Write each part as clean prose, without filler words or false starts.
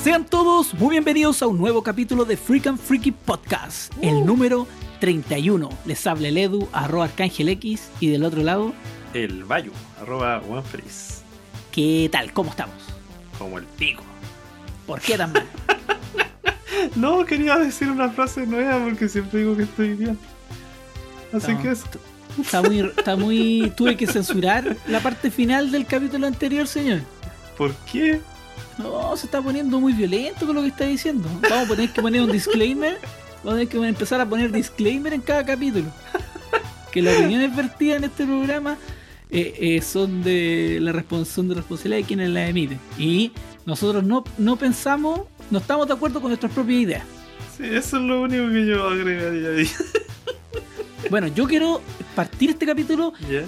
Sean todos muy bienvenidos a un nuevo capítulo de Freak and Freaky Podcast, el número 31. Les habla el Edu, @ArcángelX, y del otro lado, el Bayu, @OneFeliz. ¿Qué tal? ¿Cómo estamos? Como el pico. ¿ ¿Por qué tan mal? No, quería decir una frase nueva porque siempre digo que estoy bien. Así No, que eso. Está muy... Tuve que censurar la parte final del capítulo anterior, señor. ¿Por qué? No, se está poniendo muy violento con lo que está diciendo. Vamos a tener que poner un disclaimer. Vamos a tener que empezar a poner disclaimer en cada capítulo. Que las opiniones vertidas en este programa son de responsabilidad de quienes las emiten. Y nosotros no pensamos, no estamos de acuerdo con nuestras propias ideas. Sí, eso es lo único que yo agregaría ahí. Bueno, yo quiero partir este capítulo. ¿Ya?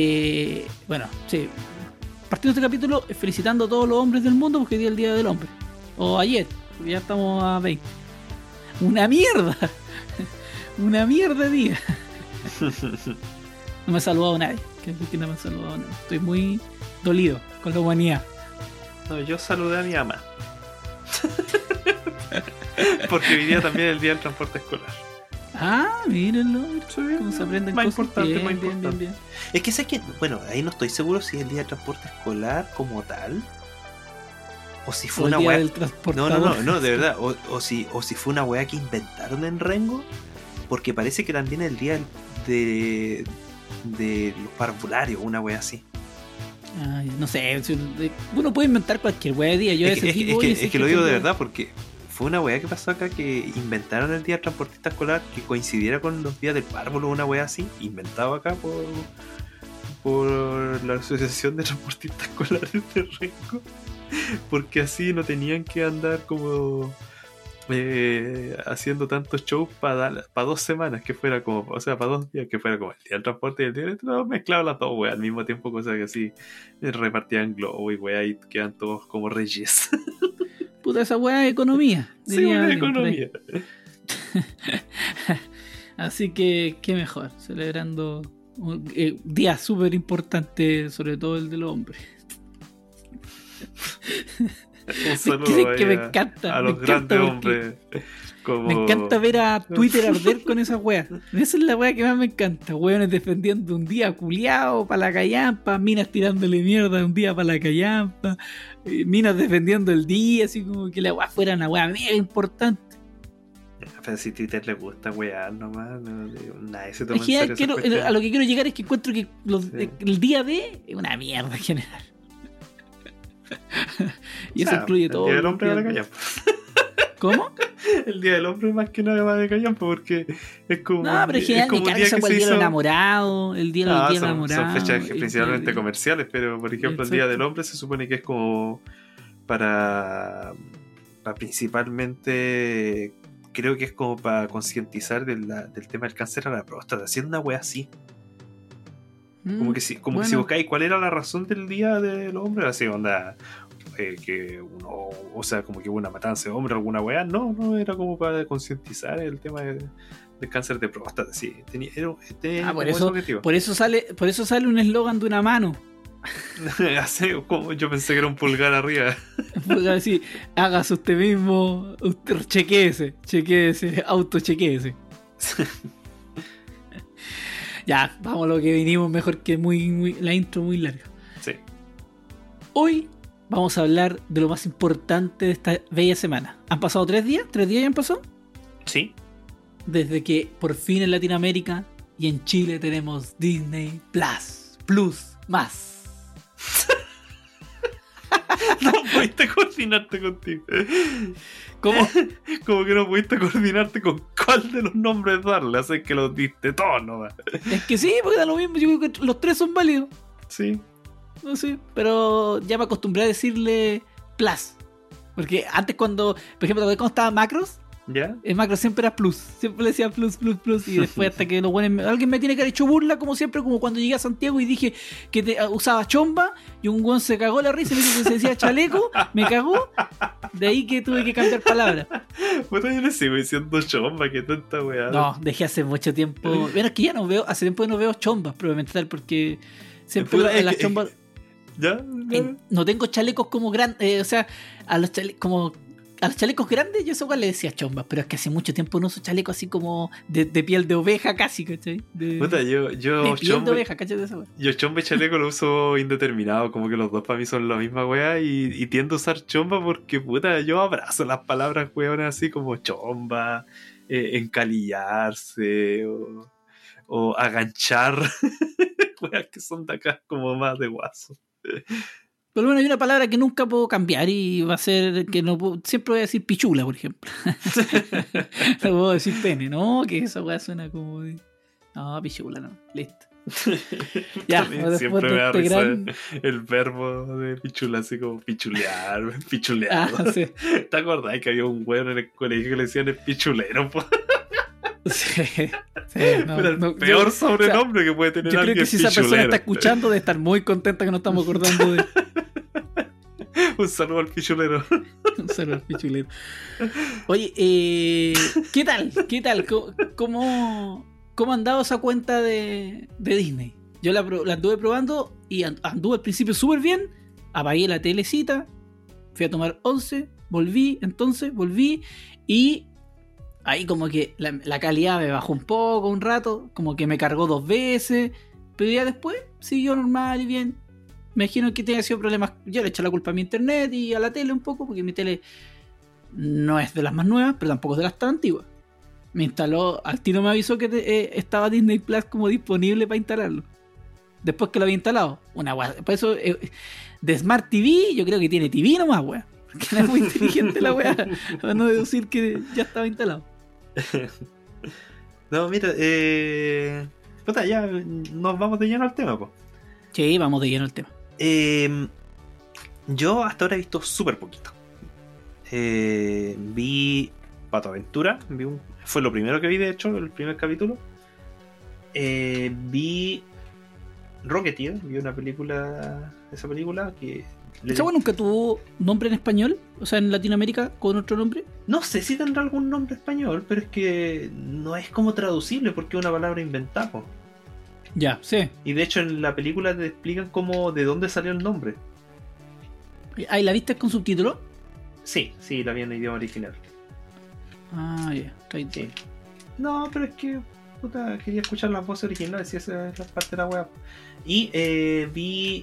Partiendo este capítulo felicitando a todos los hombres del mundo porque hoy día es el Día del Hombre. O ayer, porque ya estamos a 20. ¡Una mierda! ¡Una mierda de día! No me ha saludado nadie. Que no me ha saludado nadie. Estoy muy dolido con la humanidad. No, yo saludé a mi mamá. Porque hoy día también es el Día del Transporte Escolar. Ah, mírenlo. Sí, cómo se aprenden más cosas. importante, más importante. Bien. Es que sé que, bueno, ahí no estoy seguro si es el Día del Transporte Escolar como tal. O si fue una weá. No, de verdad. O si fue una weá que inventaron en Rengo. Porque parece que también es el día de los parvularios, una weá así. Ay, no sé, uno puede inventar cualquier weá de día. Yo es que lo digo de verdad porque fue una weá que pasó acá que inventaron el día del transportista escolar que coincidiera con los días del párvulo, una weá así, inventado acá por la Asociación de Transportistas Escolares de Rengo, porque así no tenían que andar como haciendo tantos shows para 2 semanas, que fuera como, o sea, para 2 días, que fuera como el día del transporte y el día del mezclado las dos weas al mismo tiempo, cosa que así repartían globo y weá y quedan todos como reyes. Puta, esa weá es economía. Sí, una economía. Así que, qué mejor, celebrando un día súper importante, sobre todo el de los hombres. Un saludo que me encanta. A los grandes hombres. Me encanta ver a Twitter arder con esa weá. Esa es la weá que más me encanta. Weones defendiendo un día culiao para la callampa, minas tirándole mierda un día para la callampa, minas defendiendo el día, así como que la weá fuera una weá mega importante. Pero si a Twitter le gusta wear nomás, nadie se toma en serio. A lo que quiero llegar es que encuentro que el día de es una mierda en general. Y eso incluye todo. El día del hombre va de callampa. ¿Cómo? El día del hombre más que nada va de callampa porque es como. No, pero es como un día que se hizo... el día del enamorado, el día del enamorado. Son fechas principalmente comerciales, pero por ejemplo el día del hombre se supone que es como para principalmente, creo que es como para concientizar del tema del cáncer a la próstata, haciendo una wea así. Como que si buscáis cuál era la razón del día del hombre, así onda que uno, o sea, como que hubo una matanza de hombre o alguna weá, no, era como para concientizar el tema del cáncer de próstata, sí, tenía por eso sale un eslogan de una mano. Así, como yo pensé que era un pulgar arriba. Así, hágase usted mismo, usted chequéese, autochequéese. Ya, vamos a lo que vinimos, mejor que la intro muy larga. Sí. Hoy vamos a hablar de lo más importante de esta bella semana. ¿Han pasado 3 días? ¿3 días ya han pasado? Sí. Desde que por fin en Latinoamérica y en Chile tenemos Disney Plus más. No pudiste coordinarte contigo. ¿Cómo? Como que no pudiste coordinarte con cuál de los nombres darle, así que los diste todos nomás. Es que sí, porque da lo mismo, yo creo que los 3 son válidos. Sí. No sé, pero ya me acostumbré a decirle Plus. Porque antes cuando, por ejemplo, cuando estaba Macros, ¿ya? El Macro siempre era Plus, siempre le decía Plus, y después hasta que alguien me tiene que haber hecho burla, como siempre, como cuando llegué a Santiago y dije que usaba chomba, y un guan se cagó la risa y me dijo que se decía chaleco, me cagó, de ahí que tuve que cambiar palabras. Bueno, yo le sigo diciendo chomba, que tanta weá. No, dejé hace mucho tiempo, bueno, es que ya no veo, hace tiempo que no veo chombas, probablemente tal, porque siempre las chombas... ¿Ya? No tengo chalecos como grandes, o sea, a los chalecos como a los chalecos grandes yo eso igual le decía chombas, pero es que hace mucho tiempo no uso chalecos así como de piel de oveja casi, ¿cachai? Puta, yo de piel chombe, de oveja, ¿cachai? De esa wea. yo chombe y chaleco lo uso indeterminado, como que los dos para mí son la misma wea y tiendo a usar chomba porque, puta, yo abrazo las palabras weones así como chomba, encalillarse o aganchar, weas que son de acá como más de guaso. Pero bueno, hay una palabra que nunca puedo cambiar y va a ser que no puedo, siempre voy a decir pichula, por ejemplo. No puedo decir pene, no, que esa weá suena como de... No, pichula, no, listo. Ya, siempre me da risa el verbo de pichula, así como pichulear, pichulear. Sí. ¿Te acordás que había un weón en el colegio que le decían el pichulero, po? Sí, no, pero el peor sobrenombre que puede tener alguien. Yo creo que si esa persona está escuchando debe estar muy contenta que no estamos acordando de... Un saludo al pichulero. Un saludo al pichulero. Oye, ¿qué tal? ¿Cómo ha andado esa cuenta de Disney? Yo la anduve probando y anduve al principio súper bien. Apagué la telecita, fui a tomar 11, volví y ahí como que la calidad me bajó un rato, como que me cargó 2 veces, pero ya después siguió normal y bien. Me imagino que tenga sido problemas. Yo le eché la culpa a mi internet y a la tele un poco, porque mi tele no es de las más nuevas, pero tampoco es de las tan antiguas. Me instaló, al tiro me avisó que estaba Disney Plus como disponible para instalarlo. Después que lo había instalado. Por eso, de Smart TV, yo creo que tiene TV nomás, weá. Porque no es muy inteligente la weá, para no deducir que ya estaba instalado. No, mira, puta, ya nos vamos de lleno al tema, po. Sí, vamos de lleno al tema. Yo hasta ahora he visto súper poquito. Vi Pato Aventura, fue lo primero que vi, de hecho, el primer capítulo. Vi Rocketeer, vi esa película que... ¿Esa weá nunca tuvo nombre en español? O sea, en Latinoamérica con otro nombre. No sé si tendrá algún nombre español, pero es que no es como traducible porque es una palabra inventada, po. Ya, sí. Y de hecho en la película te explican cómo, de dónde salió el nombre. ¿Ahí la viste con subtítulos? Sí, la vi en idioma original. Ah, ya, sí. No, pero es que puta, quería escuchar las voces originales y esa es la parte de la web. Y vi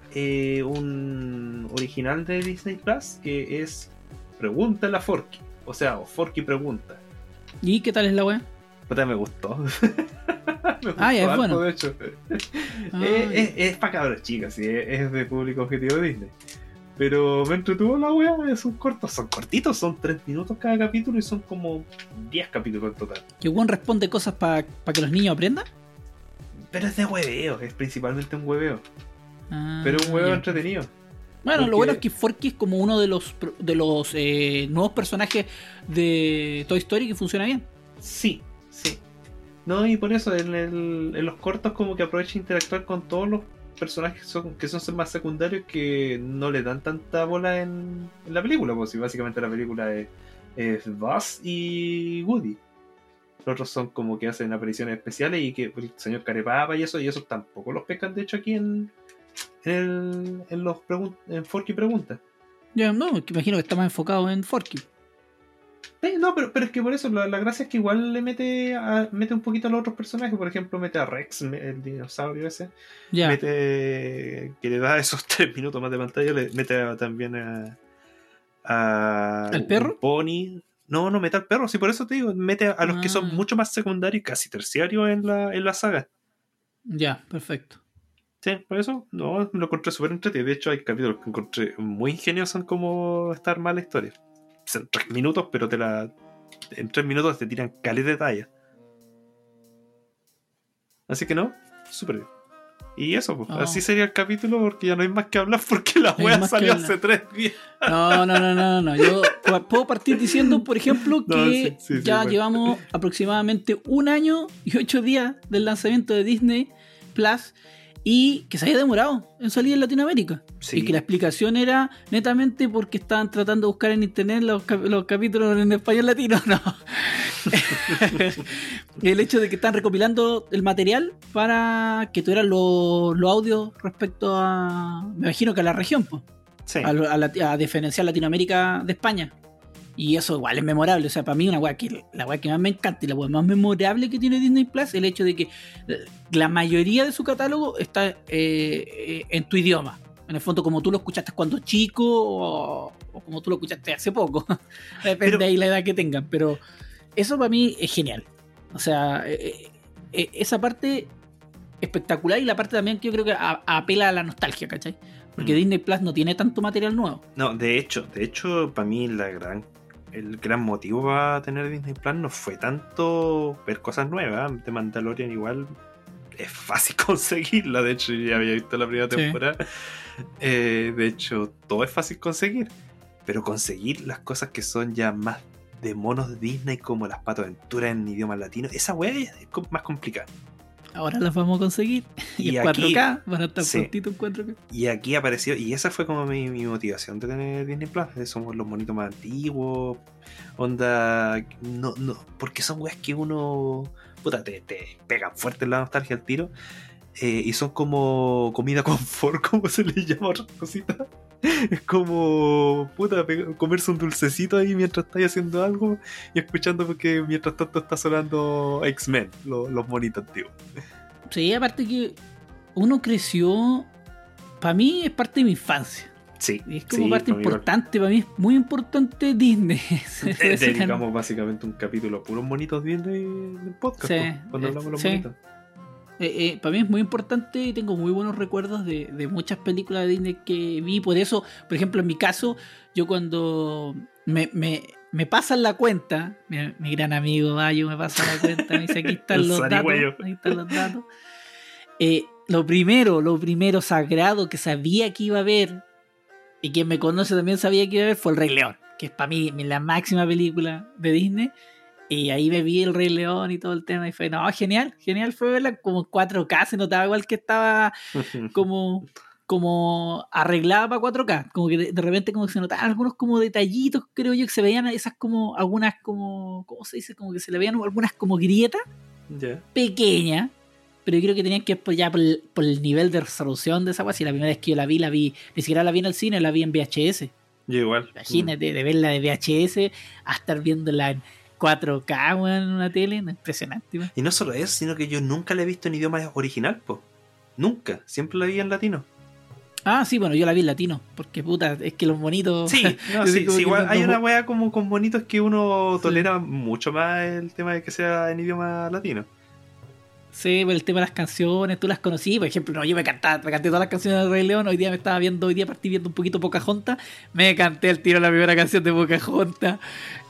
un original de Disney Plus que es Pregúntale a Forky. O sea, Forky pregunta. ¿Y qué tal es la web? Puta, me gustó. Ya es bueno. De hecho. Es para cabros chicos, sí, es de público objetivo de Disney. Pero me entretuvo la wea, son cortitos, son 3 minutos cada capítulo y son como 10 capítulos en total. ¿Que Juan responde cosas para que los niños aprendan? Pero es de hueveo, es principalmente un hueveo. Pero un hueveo entretenido. Bueno, porque... lo bueno es que Forky es como uno de los nuevos personajes de Toy Story que funciona bien. Sí. No, y por eso en los cortos como que aprovecha de interactuar con todos los personajes que son más secundarios, que no le dan tanta bola en la película, pues si básicamente la película es Buzz y Woody. Los otros son como que hacen apariciones especiales y que el señor Carepapa y eso tampoco los pescan de hecho aquí en Forky Pregunta. Ya, no, imagino que está más enfocado en Forky. No, pero es que por eso la gracia es que igual le mete un poquito a los otros personajes. Por ejemplo, mete a Rex, el dinosaurio ese. Yeah. Mete, que le da esos 3 minutos más de pantalla. Le mete también a ¿al perro? Pony. No mete al perro, sí, por eso te digo. Mete a los que son mucho más secundarios y casi terciarios en la saga. Ya, perfecto. Sí, por eso lo encontré súper entretenido. De hecho, hay capítulos que encontré muy ingeniosos en cómo está armada la historia. En 3 minutos, pero en 3 minutos te tiran caleta de talla. Así que no, súper bien. Y eso, pues, así sería el capítulo, porque ya no hay más que hablar porque la wea salió hace 3 días. No. Yo puedo partir diciendo, por ejemplo, que llevamos aproximadamente 1 año y 8 días del lanzamiento de Disney Plus. Y que se haya demorado en salir en Latinoamérica. Sí. Y que la explicación era netamente porque estaban tratando de buscar en internet los capítulos en español latino. No. El hecho de que están recopilando el material para que tuvieran los audios respecto a, me imagino que a la región, pues. Sí. A diferenciar Latinoamérica de España. Y eso igual es memorable. O sea, para mí la weá que más me encanta y la weá más memorable que tiene Disney Plus, el hecho de que la mayoría de su catálogo está en tu idioma. En el fondo, como tú lo escuchaste cuando chico o como tú lo escuchaste hace poco. Depende ahí la edad que tengan. Pero eso para mí es genial. O sea, esa parte espectacular, y la parte también que yo creo que apela a la nostalgia, ¿cachai? Porque Disney Plus no tiene tanto material nuevo. No, de hecho, para mí el gran motivo para tener Disney Plus no fue tanto ver cosas nuevas. De Mandalorian igual es fácil conseguirla. De hecho, ya había visto la primera temporada. De hecho, todo es fácil conseguir. Pero conseguir las cosas que son ya más de monos de Disney, como las Pato Aventuras en idioma latino, esa weá es más complicada. Ahora las vamos a conseguir. Y en 4K, van a estar prontito en 4K. Y aquí apareció, y esa fue como mi motivación de tener Disney Plus. Somos los monitos más antiguos. Onda, no, porque son weas que uno, puta, te pegan fuerte en la nostalgia al tiro. Y son como comida confort, como se le llama a otras cositas. Es como, puta, comerse un dulcecito ahí mientras estáis haciendo algo y escuchando, porque mientras tanto está sonando X-Men, los monitos antiguos. Sí, aparte que uno creció, para mí es parte de mi infancia. Sí. Es como parte importante, para mí es muy importante Disney. Dedicamos básicamente un capítulo a puros monitos Disney del podcast, cuando hablamos de los monitos. Para mí es muy importante y tengo muy buenos recuerdos de muchas películas de Disney que vi. Por eso, por ejemplo, en mi caso, yo cuando me pasan la cuenta, mi gran amigo Bayo me pasa la cuenta, me dice: aquí están los datos. Lo primero sagrado que sabía que iba a ver, y quien me conoce también sabía que iba a ver, fue El Rey León, que es para mí la máxima película de Disney. Y ahí me vi El Rey León y todo el tema, y fue, no, genial fue verla como en 4K, se notaba igual que estaba como arreglada para 4K, como que de repente como que se notaban algunos como detallitos, creo yo, que se veían esas como, algunas como, ¿cómo se dice? Como que se le veían algunas como grietas pequeñas, pero yo creo que tenían que ir ya por el nivel de resolución de esa cosa. Si la primera vez que yo la vi, ni siquiera la vi en el cine, la vi en VHS. Yo igual. Imagínate, de verla de VHS a estar viéndola en 4K, weón, en una tele, impresionante, weón. Y no solo eso, sino que yo nunca la he visto en idioma original, po. Nunca, siempre la vi en latino. Ah, sí, bueno, yo la vi en latino, porque puta, es que los bonitos... Sí, no, sí, igual hay una wea como con bonitos que uno tolera mucho más el tema de que sea en idioma latino. Sí, por el tema de las canciones, tú las conocí, por ejemplo, no, yo me canté todas las canciones de Rey León. Hoy día partí viendo un poquito Pocahontas, me canté el tiro la primera canción de Pocahontas.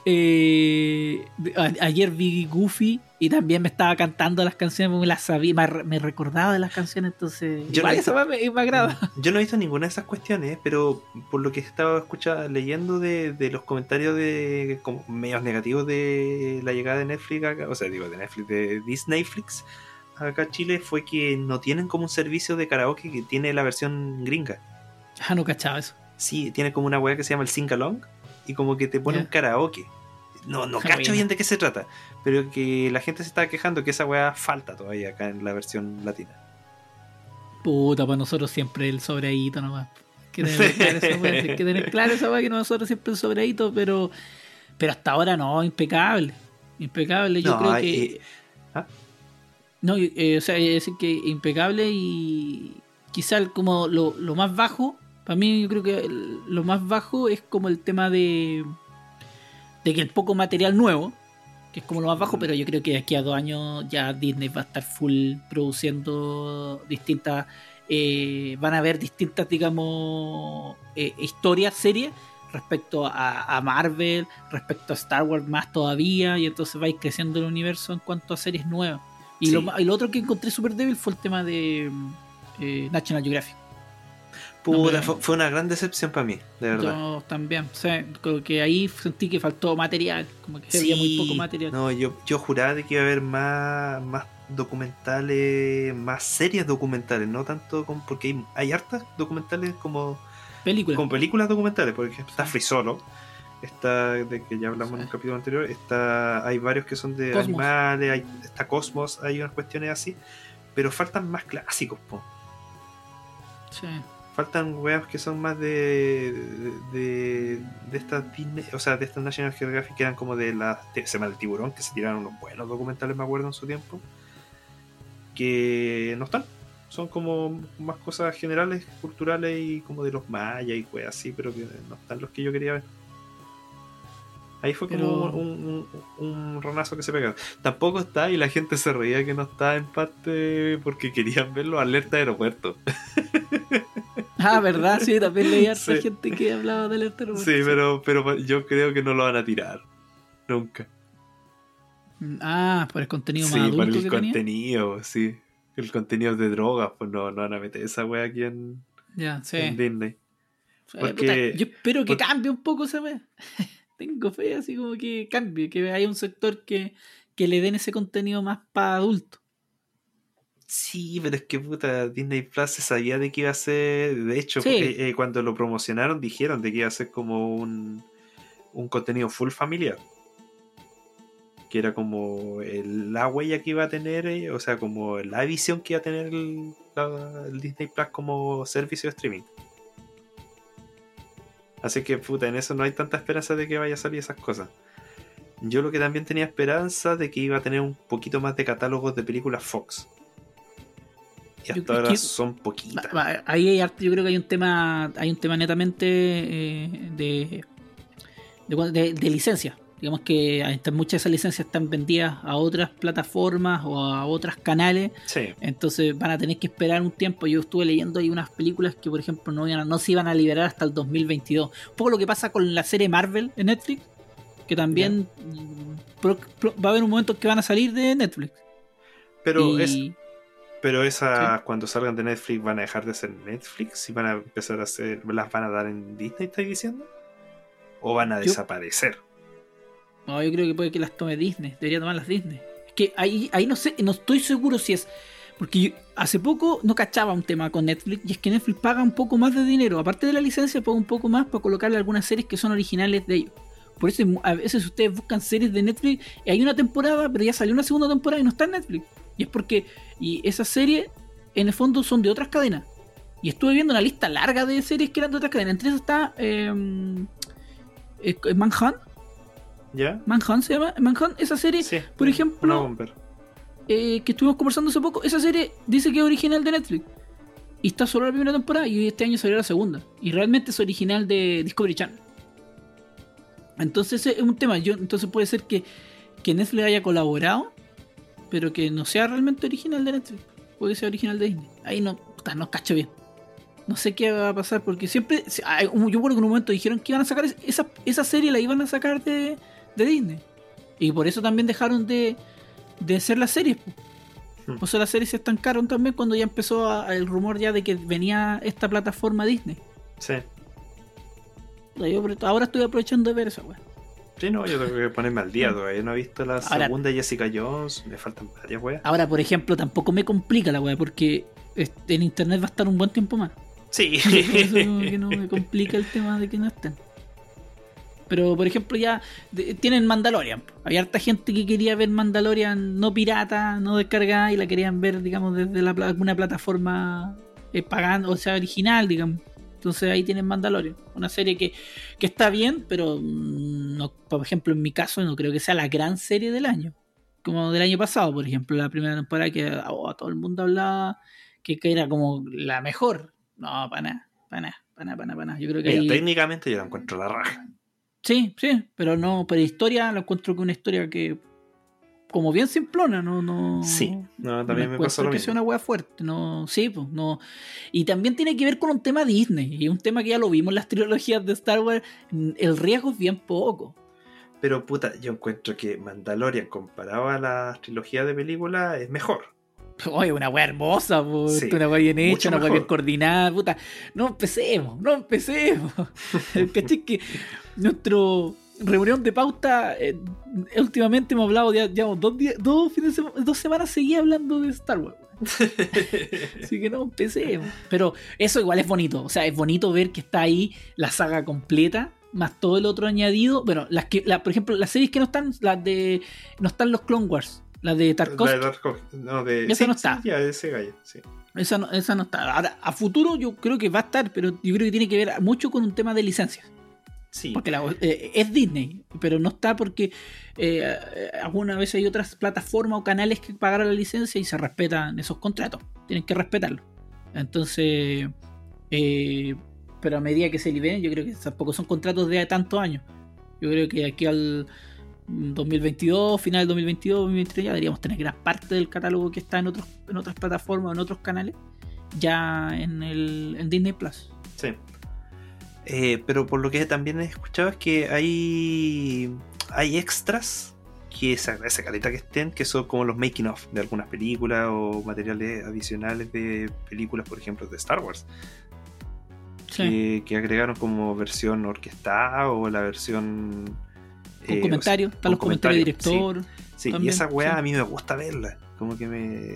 Ayer vi Goofy y también me estaba cantando las canciones, me las sabía, me recordaba de las canciones, entonces esa me agrada. Yo no he visto ninguna de esas cuestiones, pero por lo que estaba leyendo de los comentarios de como medios negativos de la llegada de Netflix acá, o sea, digo de Netflix, de Disneyflix acá en Chile, fue que no tienen como un servicio de karaoke que tiene la versión gringa. Ah, no cachaba eso. Sí, tiene como una wea que se llama el Sing Along y como que te pone un karaoke. No cacho bien de qué se trata, pero que la gente se está quejando que esa weá falta todavía acá en la versión latina. Puta, para nosotros siempre el sobreadito nomás. Hay que tener claro esa weá, que nosotros siempre el sobreadito, pero hasta ahora no, impecable. Yo creo que... No, o sea, es decir que impecable, y quizá como lo más bajo, para mí yo creo que lo más bajo es como el tema de que el poco material nuevo, que es como lo más bajo, pero yo creo que de aquí a 2 años ya Disney va a estar full produciendo distintas, van a haber distintas, digamos, historias, series respecto a Marvel, respecto a Star Wars más todavía, y entonces va a ir creciendo el universo en cuanto a series nuevas. Y, sí. Lo otro que encontré súper débil fue el tema de National Geographic. Puta, fue una gran decepción para mí, de verdad. Yo también, o sea, creo que ahí sentí que faltó material, como que había muy poco material. No, yo juraba de que iba a haber más documentales, más series documentales, no tanto porque hay hartas documentales como películas documentales, por ejemplo, está Free Solo, está de que ya hablamos en un capítulo anterior, hay varios que son de Cosmos. Animales, está Cosmos, hay unas cuestiones así, pero faltan más clásicos, po. Sí. Faltan weas que son más de estas Disney, o sea, de estas National Geographic, que eran como de la Semana del Tiburón, que se tiraron unos buenos documentales, me acuerdo, en su tiempo, que no están. Son como más cosas generales, culturales y como de los mayas y weas así, pero que no están los que yo quería ver. Ahí fue como un ronazo que se pegó. Tampoco está, y la gente se reía que no está en parte porque querían verlo alerta de aeropuerto. Ah, ¿verdad? Sí, también leí harta gente que hablaba de alerta de aeropuerto. Sí, pero yo creo que no lo van a tirar. Nunca. Ah, por el contenido más adulto por el que contenido, tenía. Sí. El contenido de drogas, pues no van a meter esa wea aquí en Disney. Porque, yo espero que cambie un poco esa wea. Tengo fe, así como que cambie, que haya un sector que le den ese contenido más para adultos. Sí, pero es que puta, Disney Plus se sabía de que iba a ser. De hecho, cuando lo promocionaron dijeron de que iba a ser como un contenido full familiar. Que era como la huella que iba a tener, o sea, como la visión que iba a tener el Disney Plus como servicio de streaming. Así que, puta, en eso no hay tanta esperanza de que vaya a salir esas cosas. Yo lo que también tenía esperanza de que iba a tener un poquito más de catálogos de películas Fox. Y hasta ahora son poquitas. Ahí yo creo que hay un tema netamente de licencia. Digamos que muchas de esas licencias están vendidas a otras plataformas o a otros canales. Sí. Entonces van a tener que esperar un tiempo. Yo estuve leyendo ahí unas películas que, por ejemplo, no se iban a liberar hasta el 2022. Un poco lo que pasa con la serie Marvel en Netflix, que también va a haber un momento que van a salir de Netflix. Pero esas, cuando salgan de Netflix, van a dejar de ser Netflix y van a empezar a hacer, las van a dar en Disney, ¿estás diciendo? ¿O van a desaparecer? No, yo creo que puede que las tome Disney. Debería tomarlas Disney. Es que ahí no sé, no estoy seguro si es. Porque yo hace poco no cachaba un tema con Netflix, y es que Netflix paga un poco más de dinero. Aparte de la licencia, paga un poco más para colocarle algunas series que son originales de ellos. Por eso a veces ustedes buscan series de Netflix y hay una temporada, pero ya salió una segunda temporada y no está en Netflix. Y es porque esas series en el fondo son de otras cadenas. Y estuve viendo una lista larga de series que eran de otras cadenas. Entre esas está Manhunt. ¿Ya? Manhunt se llama. Manhunt, esa serie, sí, por ejemplo, que estuvimos conversando hace poco, esa serie dice que es original de Netflix. Y está solo la primera temporada y este año salió la segunda. Y realmente es original de Discovery Channel. Entonces es un tema. Entonces puede ser que Netflix haya colaborado, pero que no sea realmente original de Netflix. Puede ser original de Disney. Ahí no cacho bien. No sé qué va a pasar porque siempre. Yo recuerdo que en un momento dijeron que iban a sacar esa serie, la iban a sacar de Disney. Y por eso también dejaron de hacer las series. O sea, las series se estancaron también cuando ya empezó el rumor ya de que venía esta plataforma Disney. Sí. Ahora estoy aprovechando de ver esa weá. Sí, no, yo tengo que ponerme al día todavía. No he visto la segunda Jessica Jones. Me faltan varias weas. Ahora, por ejemplo, tampoco me complica la weá porque en internet va a estar un buen tiempo más. Sí. Por eso que no me complica el tema de que no estén. Pero, por ejemplo, ya tienen Mandalorian. Había harta gente que quería ver Mandalorian no pirata, no descargada, y la querían ver, digamos, desde alguna plataforma pagando, o sea, original, digamos. Entonces ahí tienen Mandalorian. Una serie que está bien, pero no, por ejemplo, en mi caso no creo que sea la gran serie del año. Como del año pasado, por ejemplo, la primera temporada que todo el mundo hablaba que era como la mejor. No, para nada. Yo creo que ahí... técnicamente yo la encuentro la raja. Sí, pero no, pero historia la encuentro que una historia que como bien simplona, no. Sí, no, también me pasó lo mismo. Que sea una wea fuerte, no, sí, pues, no. Y también tiene que ver con un tema Disney, y un tema que ya lo vimos en las trilogías de Star Wars, el riesgo es bien poco. Pero puta, yo encuentro que Mandalorian comparado a la trilogía de películas es mejor. Oye, una wea hermosa, sí, una wea bien hecha, una wea bien coordinada, puta. No empecemos. ¿Cachai? Que nuestro reunión de pauta, últimamente hemos hablado, llevamos 2 semanas seguidas hablando de Star Wars. Así que no empecemos. Pero eso igual es bonito. O sea, es bonito ver que está ahí la saga completa, más todo el otro añadido. Bueno, por ejemplo, las series que no están, no están los Clone Wars. La de Tarkovsky. No, de... Esa no está. Sí, ya, de ese gallo, sí. Esa no está. Ahora, a futuro yo creo que va a estar, pero yo creo que tiene que ver mucho con un tema de licencias. Sí. Porque es Disney, pero no está porque alguna vez hay otras plataformas o canales que pagaron la licencia y se respetan esos contratos. Tienen que respetarlo. Entonces, pero a medida que se liberen, yo creo que tampoco son contratos de tantos años. Yo creo que aquí al 2022, final del 2022, 2023, ya deberíamos tener gran parte del catálogo que está en otras plataformas, en otros canales, ya en Disney Plus. Sí. Pero por lo que también he escuchado es que hay extras que esa caleta que estén, que son como los making of de algunas películas o materiales adicionales de películas, por ejemplo, de Star Wars. Sí. Que agregaron como versión orquestada o la versión con comentarios, están los comentarios de director. Sí, también, y esa weá a mí me gusta verla. Como que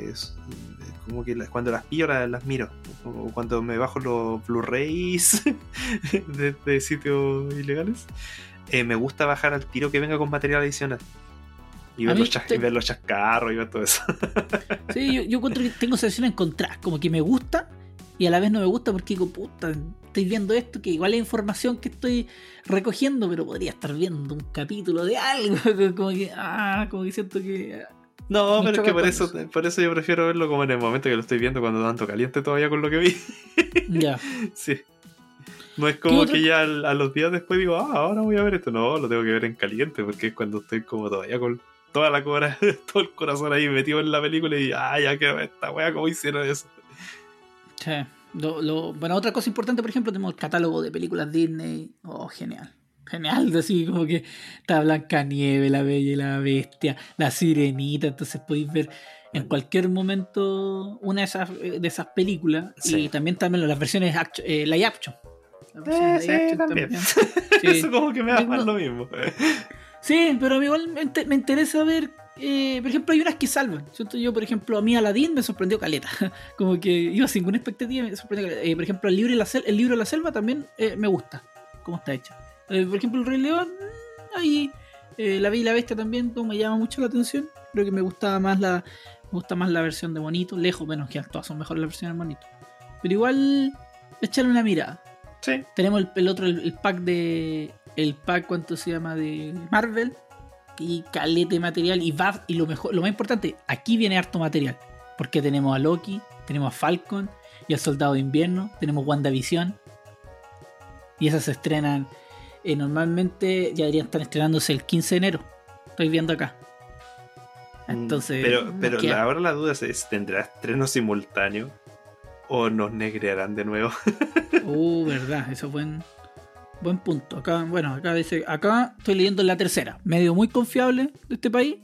cuando las pillo las miro. O cuando me bajo los Blu-rays de sitios ilegales, me gusta bajar al tiro que venga con material adicional. Y ver los chascarros y ver todo eso. Sí, yo encuentro que tengo sensaciones encontradas. Como que me gusta y a la vez no me gusta porque digo, puta, estoy viendo esto que igual es información que estoy recogiendo, pero podría estar viendo un capítulo de algo. Como que siento que... No, pero es que por eso yo prefiero verlo como en el momento que lo estoy viendo, cuando tanto caliente todavía con lo que vi. Ya. Sí. No es como que ya a los días después digo, ahora voy a ver esto. No, lo tengo que ver en caliente, porque es cuando estoy como todavía con toda la cora, todo el corazón ahí metido en la película y ya quiero ver esta wea, ¿cómo hicieron eso? Sí. Bueno, otra cosa importante, por ejemplo, tenemos el catálogo de películas Disney. Oh, genial, así como que está Blancanieves, La Bella y la Bestia, La Sirenita, entonces podéis ver en cualquier momento una de esas películas. Sí. Y también las versiones live action. Sí, también. Sí. Eso como que me da más lo mismo. Sí, pero igual me interesa ver. Por ejemplo, hay unas que salvan. Yo, por ejemplo, a mí Aladdin me sorprendió caleta. Como que iba sin ninguna expectativa, me sorprendió caleta. Por ejemplo, el libro de la selva también me gusta cómo está hecha. Por ejemplo, el Rey León, ahí La Bella y la Bestia también me llama mucho la atención. Creo que me gusta más la versión de Bonito. Lejos, menos que todas son mejores las versiones de Bonito. Pero igual, echarle una mirada. Sí. Tenemos el pack, ¿cuánto se llama? De Marvel. Y calete material. Y lo más importante, aquí viene harto material. Porque tenemos a Loki, tenemos a Falcon y al Soldado de Invierno. Tenemos WandaVision. Y esas se estrenan. Normalmente ya deberían estar estrenándose el 15 de enero. Estoy viendo acá. Entonces. Pero ahora la duda es: ¿tendrá estreno simultáneo? ¿O nos negrearán de nuevo? Verdad, eso fue buen punto. Acá estoy leyendo la tercera, medio muy confiable de este país.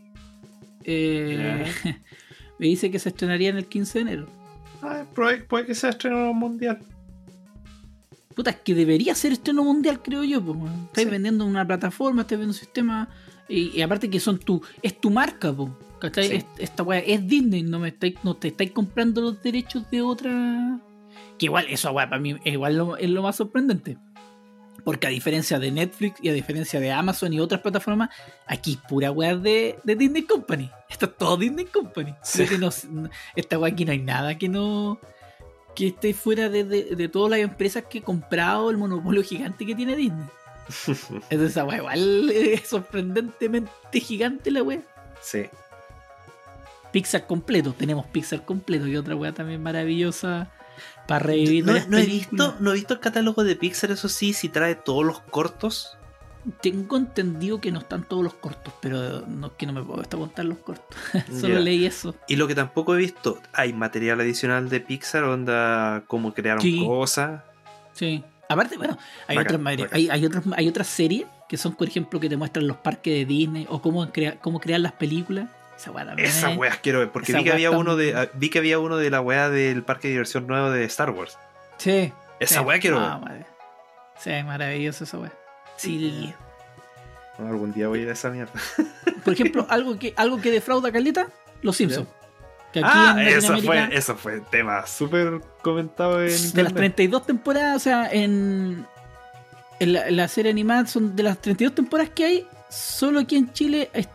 Me dice que se estrenaría en el 15 de enero. Puede que sea estreno mundial. Puta, es que debería ser estreno mundial, creo yo. Estáis vendiendo una plataforma, estáis vendiendo un sistema. Y aparte que es tu marca, ¿cachai? Sí. Esta weá es Disney, no te estáis comprando los derechos de otra. Que igual, eso weá para mí es lo más sorprendente. Porque a diferencia de Netflix y a diferencia de Amazon y otras plataformas, aquí es pura weá de Disney Company. Esto es todo Disney Company. Sí. Esta weá aquí no hay nada que esté fuera de todas las empresas que he comprado, el monopolio gigante que tiene Disney. Entonces esa weá igual es sorprendentemente gigante la weá. Sí. Pixar completo, tenemos Pixar completo, y otra weá también maravillosa para revivir. No he visto el catálogo de Pixar, eso sí, si trae todos los cortos. Tengo entendido que no están todos los cortos, pero no me puedo contar los cortos. Solo leí eso. Y lo que tampoco he visto, hay material adicional de Pixar, onda cómo crearon cosas. Sí. Aparte, bueno, hay otras series que son, por ejemplo, que te muestran los parques de Disney o cómo crear las películas. Esa weá quiero ver, porque vi que había uno de la weá del parque de diversión nuevo de Star Wars. Sí. Esa weá quiero ver. Sí, maravilloso esa weá. Sí. Bueno, algún día voy a ir a esa mierda. Por ejemplo, algo que defrauda caleta, Los Simpsons. Que aquí eso fue tema súper comentado en internet. De las 32 temporadas, o sea, en la serie animada, son de las 32 temporadas que hay, solo aquí en Chile está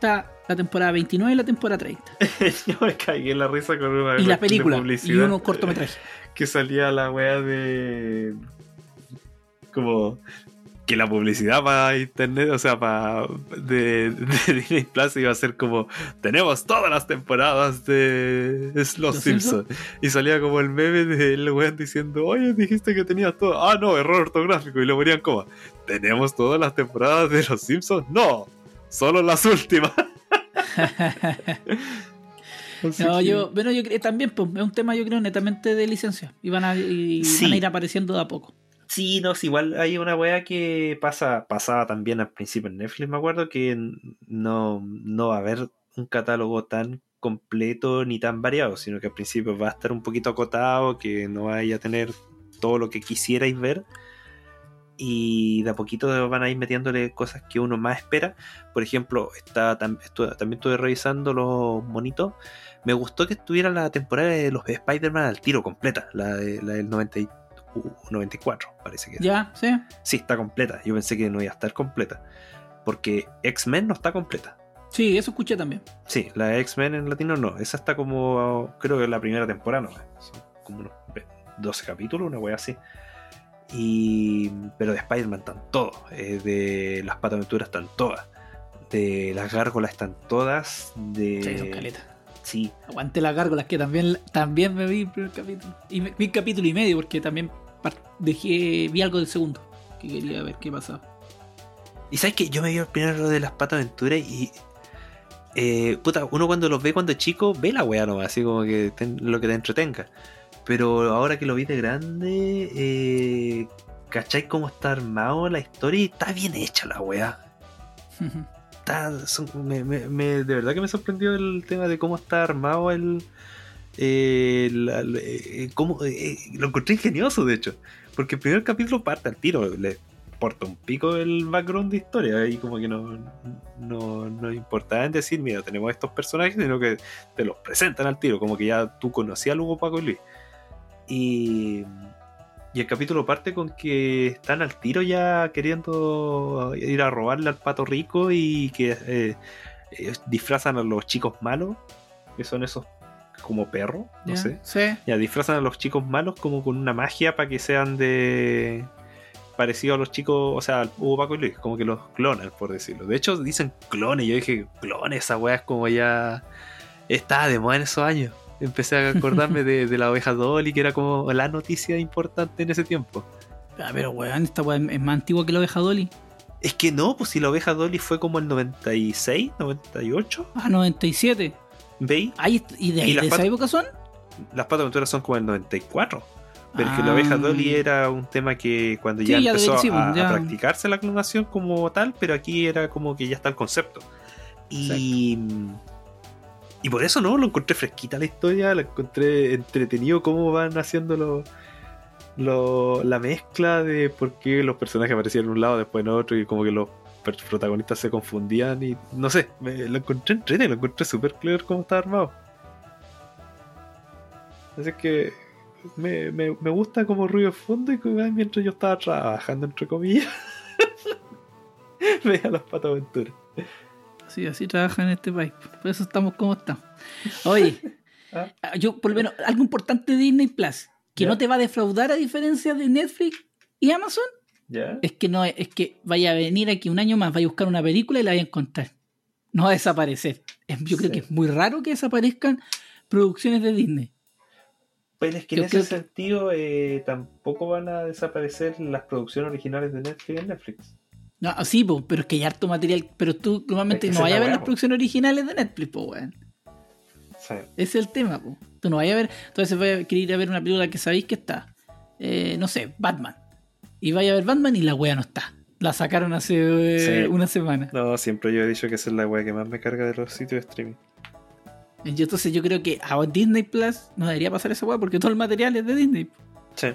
la temporada 29 y la temporada 30. Yo me cagué en la risa con una y la película publicidad y unos cortometrajes que salía la wea de como que la publicidad para internet, o sea, de Disney Plus iba a ser como tenemos todas las temporadas de Los Simpsons. Y salía como el meme del weón diciendo, oye, dijiste que tenías todo. Ah, no, error ortográfico. Y lo ponían como, ¿tenemos todas las temporadas de Los Simpsons? No, solo las últimas. No, yo creo también pues, es un tema, yo creo, netamente de licencia. Y van a ir apareciendo de a poco. Sí, no, igual hay una wea que pasaba también al principio en Netflix, me acuerdo, que no va a haber un catálogo tan completo ni tan variado, sino que al principio va a estar un poquito acotado, que no vaya a tener todo lo que quisierais ver, y de a poquito van a ir metiéndole cosas que uno más espera. Por ejemplo, también estuve revisando los monitos. Me gustó que estuviera la temporada de los Spider-Man al tiro completa, la del 94, parece que. Ya, sí. Sí, está completa. Yo pensé que no iba a estar completa. Porque X-Men no está completa. Sí, eso escuché también. Sí, la de X-Men en latino no. Esa está como, creo que la primera temporada, no. Son como unos 12 capítulos, una wea así. Pero de Spider-Man están todos. De las Pataventuras están todas. De las Gárgolas están todas. Sí, son caletas. Sí. Aguante las Gárgolas, que también me vi el primer capítulo. Y vi capítulo y medio, porque también vi algo del segundo, que quería ver qué pasaba. Y sabes que yo me vi el primero de las Pataventuras y uno cuando los ve cuando es chico, ve la weá nomás, así como que lo que te entretenga. Pero ahora que lo vi de grande, ¿cachai cómo está armado la historia? Y está bien hecha la weá. De verdad que me sorprendió el tema de cómo está armado lo encontré ingenioso, de hecho, porque el primer capítulo parte al tiro, le importa un pico el background de historia y como que no importaba en decir, mira, tenemos estos personajes, sino que te los presentan al tiro, como que ya tú conocías a Lugo, Paco y Luis. Y el capítulo parte con que están al tiro ya queriendo ir a robarle al Pato Rico y que disfrazan a los chicos malos, que son esos como perros, no sé. Sí. Ya disfrazan a los chicos malos como con una magia para que sean de parecido a los chicos, o sea, al Hugo, Paco y Luis, como que los clonan, por decirlo. De hecho dicen clones, yo dije clones, esa weá es como ya estaba de moda en esos años. Empecé a acordarme de la oveja Dolly, que era como la noticia importante en ese tiempo. Pero weón, esta weá es más antigua que la oveja Dolly. Es que no, pues si la oveja Dolly fue como el 96, 98. 97. ¿Veis? ¿Y de esa época son? Las Pataventuras son como el 94. Pero es que la oveja Dolly era un tema que cuando ya empezó a practicarse la clonación como tal, pero aquí era como que ya está el concepto. Y por eso no, lo encontré fresquita la historia, la encontré entretenido cómo van haciendo la mezcla de por qué los personajes aparecían en un lado, después en otro, y como que los protagonistas se confundían, y no sé, lo encontré entretenido, lo encontré súper clever cómo está armado. Así que me gusta como ruido de fondo, y mientras yo estaba trabajando, entre comillas, veía las Pataventuras. Sí, así trabajan en este país. Por eso estamos como estamos. Oye, yo por lo menos, algo importante de Disney Plus, que no te va a defraudar a diferencia de Netflix y Amazon, es que vaya a venir aquí un año más, vaya a buscar una película y la vaya a encontrar. No va a desaparecer. Yo creo que es muy raro que desaparezcan producciones de Disney. Pero es que en ese sentido tampoco van a desaparecer las producciones originales de Netflix en Netflix. No, sí, pero es que hay harto material. Pero tú normalmente no vayas a ver las producciones originales de Netflix, weón. Sí. Ese es el tema, po. Tú no vayas a ver. Entonces vas a querer ir a ver una película que sabéis que está. No sé, Batman. Y vaya a ver Batman y la wea no está. La sacaron hace una semana. No, siempre yo he dicho que esa es la wea que más me carga de los sitios de streaming. Entonces yo creo que a Disney Plus no debería pasar esa wea porque todo el material es de Disney. Sí.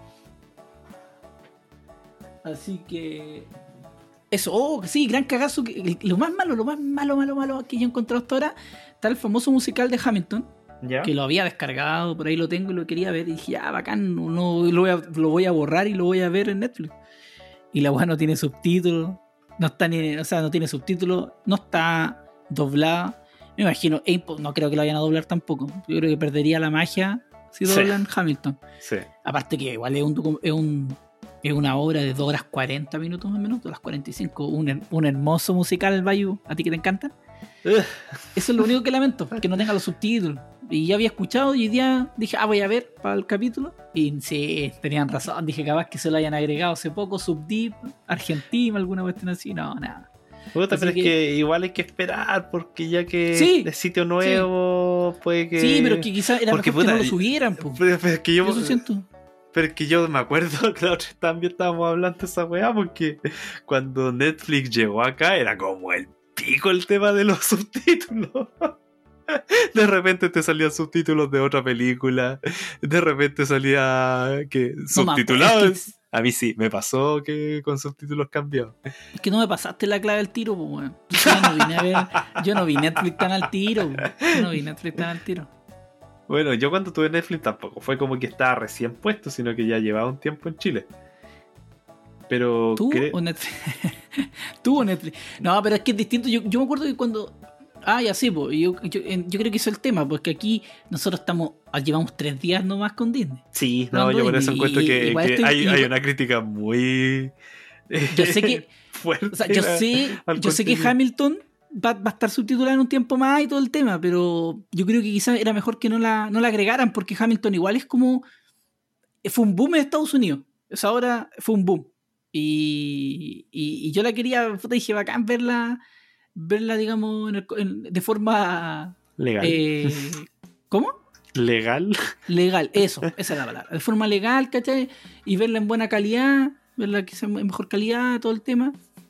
Así que... Eso, sí, gran cagazo. Lo más malo que yo he encontrado hasta ahora está el famoso musical de Hamilton. ¿Ya? Que lo había descargado, por ahí lo tengo y lo quería ver. Y dije, bacán, lo voy a borrar y lo voy a ver en Netflix. Y la weá no tiene subtítulos. No está no tiene subtítulos. No está doblada. Me imagino, no creo que lo vayan a doblar tampoco. Yo creo que perdería la magia si doblan Hamilton. Sí. Aparte que igual es una obra de 2 horas 40 minutos más o menos, 2 horas 45. Un hermoso musical, Bayu, ¿a ti que te encanta? Eso es lo único que lamento, que no tenga los subtítulos. Y ya había escuchado y hoy día dije, voy a ver para el capítulo. Y sí, tenían razón. Dije, capaz que se lo hayan agregado hace poco, Subdeep, Argentina, alguna cuestión así. No, nada. Puta, pero es que igual hay que esperar, porque ya que es sitio nuevo, puede que... Sí, pero que quizás era porque, mejor que no lo subieran. Pero es que yo eso siento. Pero es que yo me acuerdo que la otra vez también estábamos hablando de esa weá, porque cuando Netflix llegó acá era como el pico el tema de los subtítulos. De repente te salían subtítulos de otra película, de repente salía subtitulado. A mí sí, me pasó que con subtítulos cambiados. Es que no me pasaste la clave al tiro, pues, weón. Yo no vi Netflix tan al tiro, Bueno, yo cuando tuve Netflix tampoco fue como que estaba recién puesto, sino que ya llevaba un tiempo en Chile. Pero ¿Tú o Netflix? ¿Tú o Netflix? No, pero es que es distinto. Yo me acuerdo que cuando... ya sí, pues yo creo que eso es el tema, porque aquí nosotros llevamos 3 días nomás con Disney. Sí, no, yo por eso encuentro que hay una crítica muy... Yo sé que... fuerte. O sea, yo sé que Hamilton va a estar subtitulada en un tiempo más y todo el tema, pero yo creo que quizás era mejor que no la agregaran, porque Hamilton igual es como... Fue un boom en Estados Unidos. Esa hora fue un boom. Y yo la quería, dije, bacán verla, digamos, de forma... legal. ¿Cómo? Legal, esa es la palabra. De forma legal, ¿cachai? Y verla en buena calidad, verla quizás en mejor calidad, todo el tema.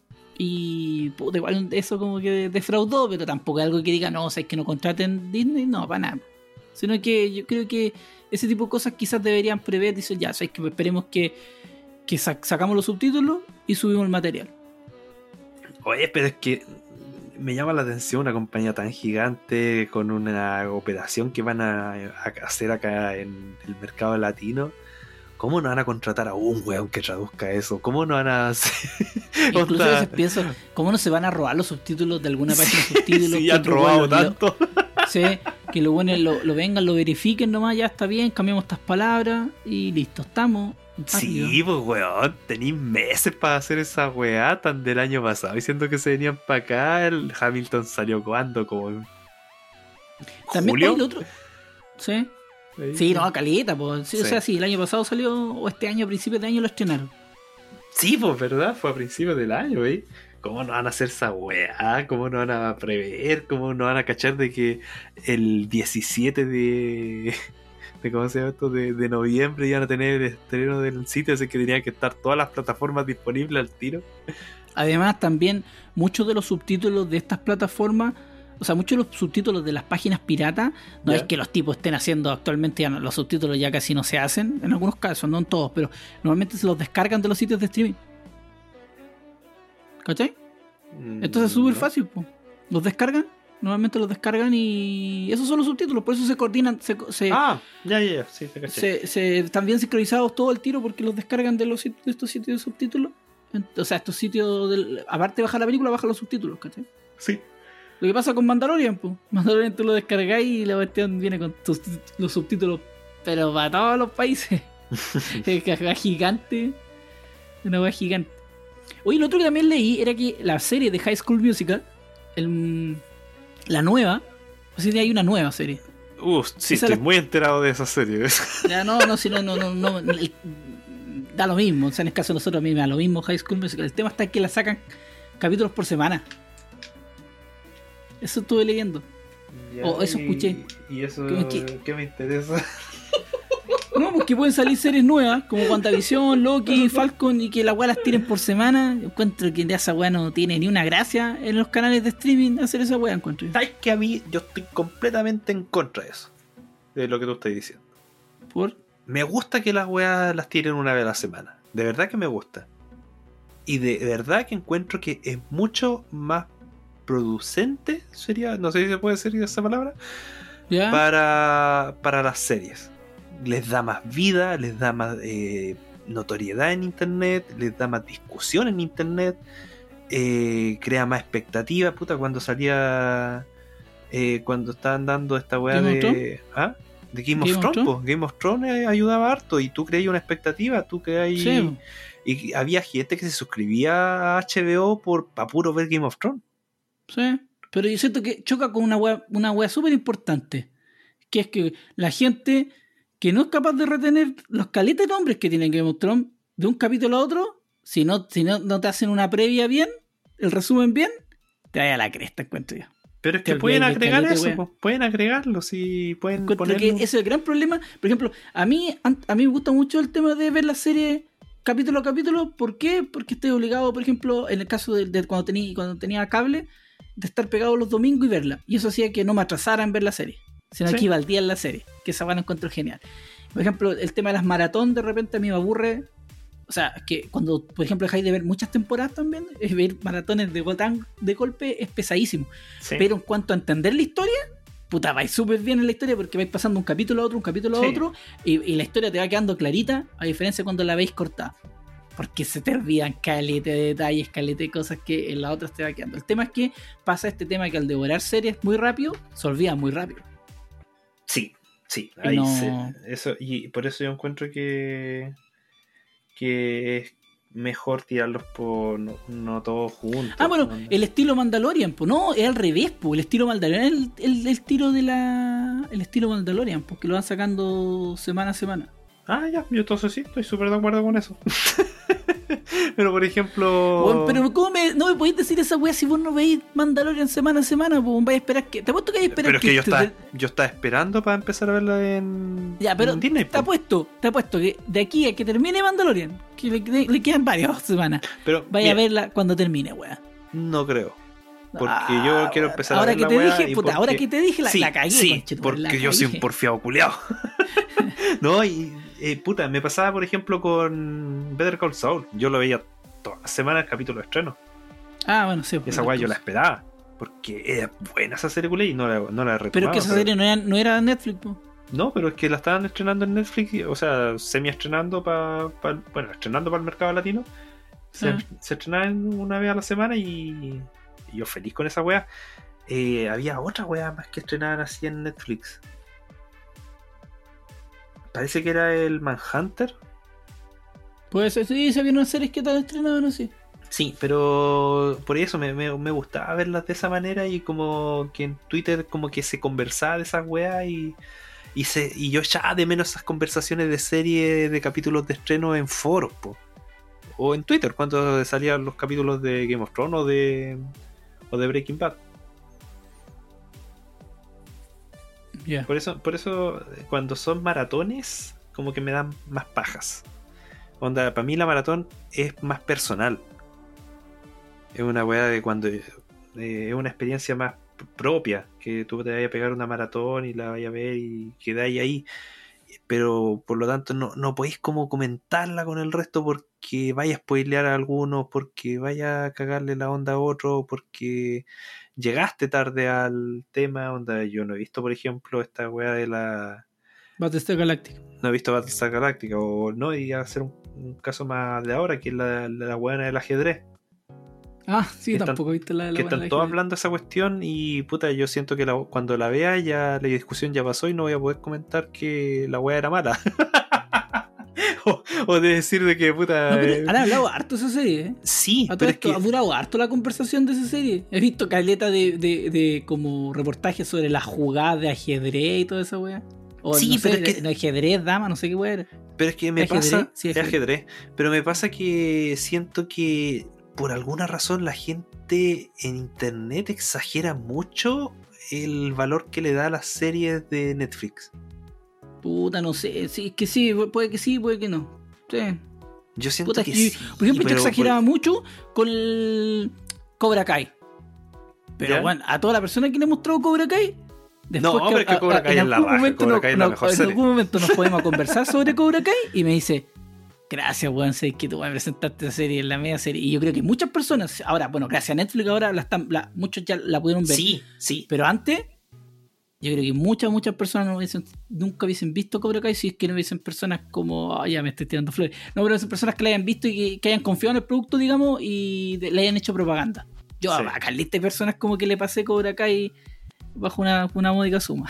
Y puta, igual eso como que defraudó, pero tampoco es algo que diga, no, o sea, es que no contraten Disney, no, para nada. Sino que yo creo que ese tipo de cosas quizás deberían prever, dicen, ya, sabes que esperemos que sacamos los subtítulos y subimos el material. Oye, pero es que me llama la atención una compañía tan gigante con una operación que van a hacer acá en el mercado latino. ¿Cómo no van a contratar a un weón que traduzca eso? ¿Cómo no van a hacer? Incluso a veces pienso, ¿cómo no se van a robar los subtítulos de alguna página de subtítulos? Sí, han robado tanto. Sí, que lo vengan, lo verifiquen nomás, ya está bien, cambiamos estas palabras y listo, estamos. Sí, pues weón, tenéis meses para hacer esa weá tan del año pasado diciendo que se venían para acá. El Hamilton salió cuando, como también ¿julio? El otro. Sí. Sí, no, caleta, pues. Sí, sí. O sea, sí, el año pasado salió, o este año, a principios de año lo estrenaron. Sí, pues verdad, fue a principios del año, ¿eh? ¿Cómo no van a hacer esa weá? ¿Cómo no van a prever? ¿Cómo no van a cachar de que el 17 de ¿cómo se llama esto? De noviembre iban a tener el estreno del sitio, así que tenían que estar todas las plataformas disponibles al tiro? Además, también muchos de los subtítulos de estas plataformas, o sea, muchos de los subtítulos de las páginas piratas, no es que los tipos estén haciendo actualmente, ya los subtítulos ya casi no se hacen, en algunos casos, no en todos, pero normalmente se los descargan de los sitios de streaming. ¿Cachai? Entonces es súper fácil, pues. Los descargan, normalmente los descargan y esos son los subtítulos, por eso se coordinan. Sí, te caché. Están bien sincronizados todo el tiro porque los descargan de estos sitios de subtítulos. O sea, estos sitios, aparte de bajar la película, bajan los subtítulos, ¿cachai? Sí. Lo que pasa con Mandalorian, pues. Mandalorian tú lo descargáis y la cuestión viene con los subtítulos, pero para todos los países. Es una gigante. Una hueá gigante. Oye, lo otro que también leí era que la serie de High School Musical, la nueva, o sea, hay una nueva serie. Sí, estoy muy enterado de esa serie. Ya, no, da lo mismo. O sea, en el caso de nosotros, a mí me da lo mismo High School Musical. El tema está que la sacan capítulos por semana. Eso estuve leyendo. O eso escuché. ¿Y eso qué me interesa? No, porque pueden salir series nuevas como WandaVision, Loki, Falcon, y que la weá las tiren por semana. Encuentro que esa weá no tiene ni una gracia en los canales de streaming hacer esa weá, encuentro. ¿Sabes que a mí yo estoy completamente en contra de eso? De lo que tú estás diciendo. ¿Por? Me gusta que las weas las tiren una vez a la semana. De verdad que me gusta. Y de verdad que encuentro que es mucho más producente, sería, no sé si se puede decir esa palabra, ¿ya? Para las series. Les da más vida, les da más notoriedad en internet, les da más discusión en internet. crea más expectativa, puta, cuando salía cuando estaban dando esta weá de Game of Thrones, po. Game of Thrones ayudaba harto y tú creías una expectativa, tú creías sí. Y había gente que se suscribía a HBO para puro ver Game of Thrones. Sí, pero yo siento que choca con una wea súper importante, que es que la gente que no es capaz de retener los caletes de nombres que tiene Game of Thrones de un capítulo a otro, si no te hacen una previa bien, el resumen bien, te vaya a la cresta, encuentro yo. Pero es que pueden agregar eso, pueden agregarlo, sí, pueden ponerlo. Que ese es el gran problema. Por ejemplo, a mí me gusta mucho el tema de ver la serie capítulo a capítulo. ¿Por qué? Porque estoy obligado, por ejemplo, en el caso de cuando tenía cable, de estar pegado los domingos y verla. Y eso hacía que no me atrasara en ver la serie, sino que iba al día en la serie, que esa van a encontrar genial. Por ejemplo, el tema de las maratón, de repente a mí me aburre. O sea, que cuando, por ejemplo, dejáis de ver muchas temporadas también, ver maratones de golpe es pesadísimo. Sí. Pero en cuanto a entender la historia, puta, vais súper bien en la historia porque vais pasando un capítulo a otro, y la historia te va quedando clarita, a diferencia de cuando la veis cortada. Porque se te olvidan calete de detalles, calete de cosas que en las otras te va quedando. El tema es que pasa este tema que al devorar series muy rápido, se olvida muy rápido. Sí. Ahí eso, y por eso yo encuentro que es mejor tirarlos por no todos juntos. Bueno, el estilo Mandalorian, pues no, es al revés, pues el estilo Mandalorian es el estilo el estilo Mandalorian, porque lo van sacando semana a semana. Ya, yo entonces sí, estoy súper de acuerdo con eso. Pero por ejemplo... Bueno, pero ¿cómo no me podéis decir esa wea si vos no veis Mandalorian semana a semana? Pues vais a esperar que... Te apuesto que vais a esperar pero es que yo estaba esperando para empezar a verla en Disney. Te apuesto que de aquí a que termine Mandalorian, que le quedan varias semanas, pero vaya a verla cuando termine, wea. No creo. Porque yo quiero empezar a ver la wea. Ahora que te dije, la cagué. Sí, porque yo soy un porfiado culiao. No, puta, me pasaba por ejemplo con Better Call Saul. Yo lo veía todas las semanas el capítulo de estreno. Bueno, sí. Esa weá yo la esperaba. Porque era buena esa serie culé y no la retomaba. Pero es que esa serie no era Netflix, ¿no? No, pero es que la estaban estrenando en Netflix. O sea, semi-estrenando estrenando para el mercado latino. Se estrenaba una vez a la semana y yo feliz con esa weá. Había otra weá más que estrenaban así en Netflix. Parece que era el Manhunter. Pues sí, se vieron series que están estrenadas, no sé. Sí, pero por eso me gustaba verlas de esa manera y como que en Twitter como que se conversaba de esas weas y yo echaba de menos esas conversaciones de serie, de capítulos de estreno en foros, po. O en Twitter cuando salían los capítulos de Game of Thrones o de Breaking Bad. Yeah. Por eso cuando son maratones como que me dan más pajas. Onda, para mí la maratón es más personal. Es una weá de cuando es una experiencia más propia, que tú te vayas a pegar una maratón y la vayas a ver y quedáis ahí. Pero por lo tanto no podéis como comentarla con el resto porque vaya a spoilear a algunos, porque vaya a cagarle la onda a otro, porque llegaste tarde al tema. Onda, yo no he visto, por ejemplo, esta weá de la Battlestar Galactica. No he visto Battlestar Galactica, o no, y a hacer un caso más de ahora, que es la weá del ajedrez. Sí, tampoco he visto la que están todos hablando de esa cuestión y puta, yo siento que cuando la vea ya la discusión ya pasó y no voy a poder comentar que la weá era mala. o de decir de que puta... Han hablado harto de esa serie, ¿eh? Sí, pero es que ha durado harto la conversación de esa serie. He visto caleta de como reportajes sobre la jugada de ajedrez y toda esa weá. Sí, no sé, pero es que... ajedrez, dama, no sé qué weá era. Pero es que me pasa... Sí, ajedrez. Pero me pasa que siento que por alguna razón la gente en internet exagera mucho el valor que le da a las series de Netflix. Puta, no sé. Sí, que sí, puede que no. Sí. Yo siento que sí. Por ejemplo, yo exageraba mucho con el Cobra Kai. Pero bueno, a toda la persona que le he mostrado Cobra Kai, después no, pero es que Cobra Kai es la raja. Cobra Kai es la mejor serie. En algún momento nos podemos conversar sobre Cobra Kai y me dice: gracias, weón, sé que tú me presentaste esa serie, la media serie. Y yo creo que muchas personas, ahora, bueno, gracias a Netflix ahora muchos ya la pudieron ver. Sí. Pero antes, Yo creo que muchas personas nunca hubiesen visto Cobra Kai si es que no hubiesen personas como, ya me estoy tirando flores. No, pero son personas que la hayan visto y que hayan confiado en el producto, digamos, y le hayan hecho propaganda. Yo a caleta de personas como que le pasé Cobra Kai bajo una módica suma.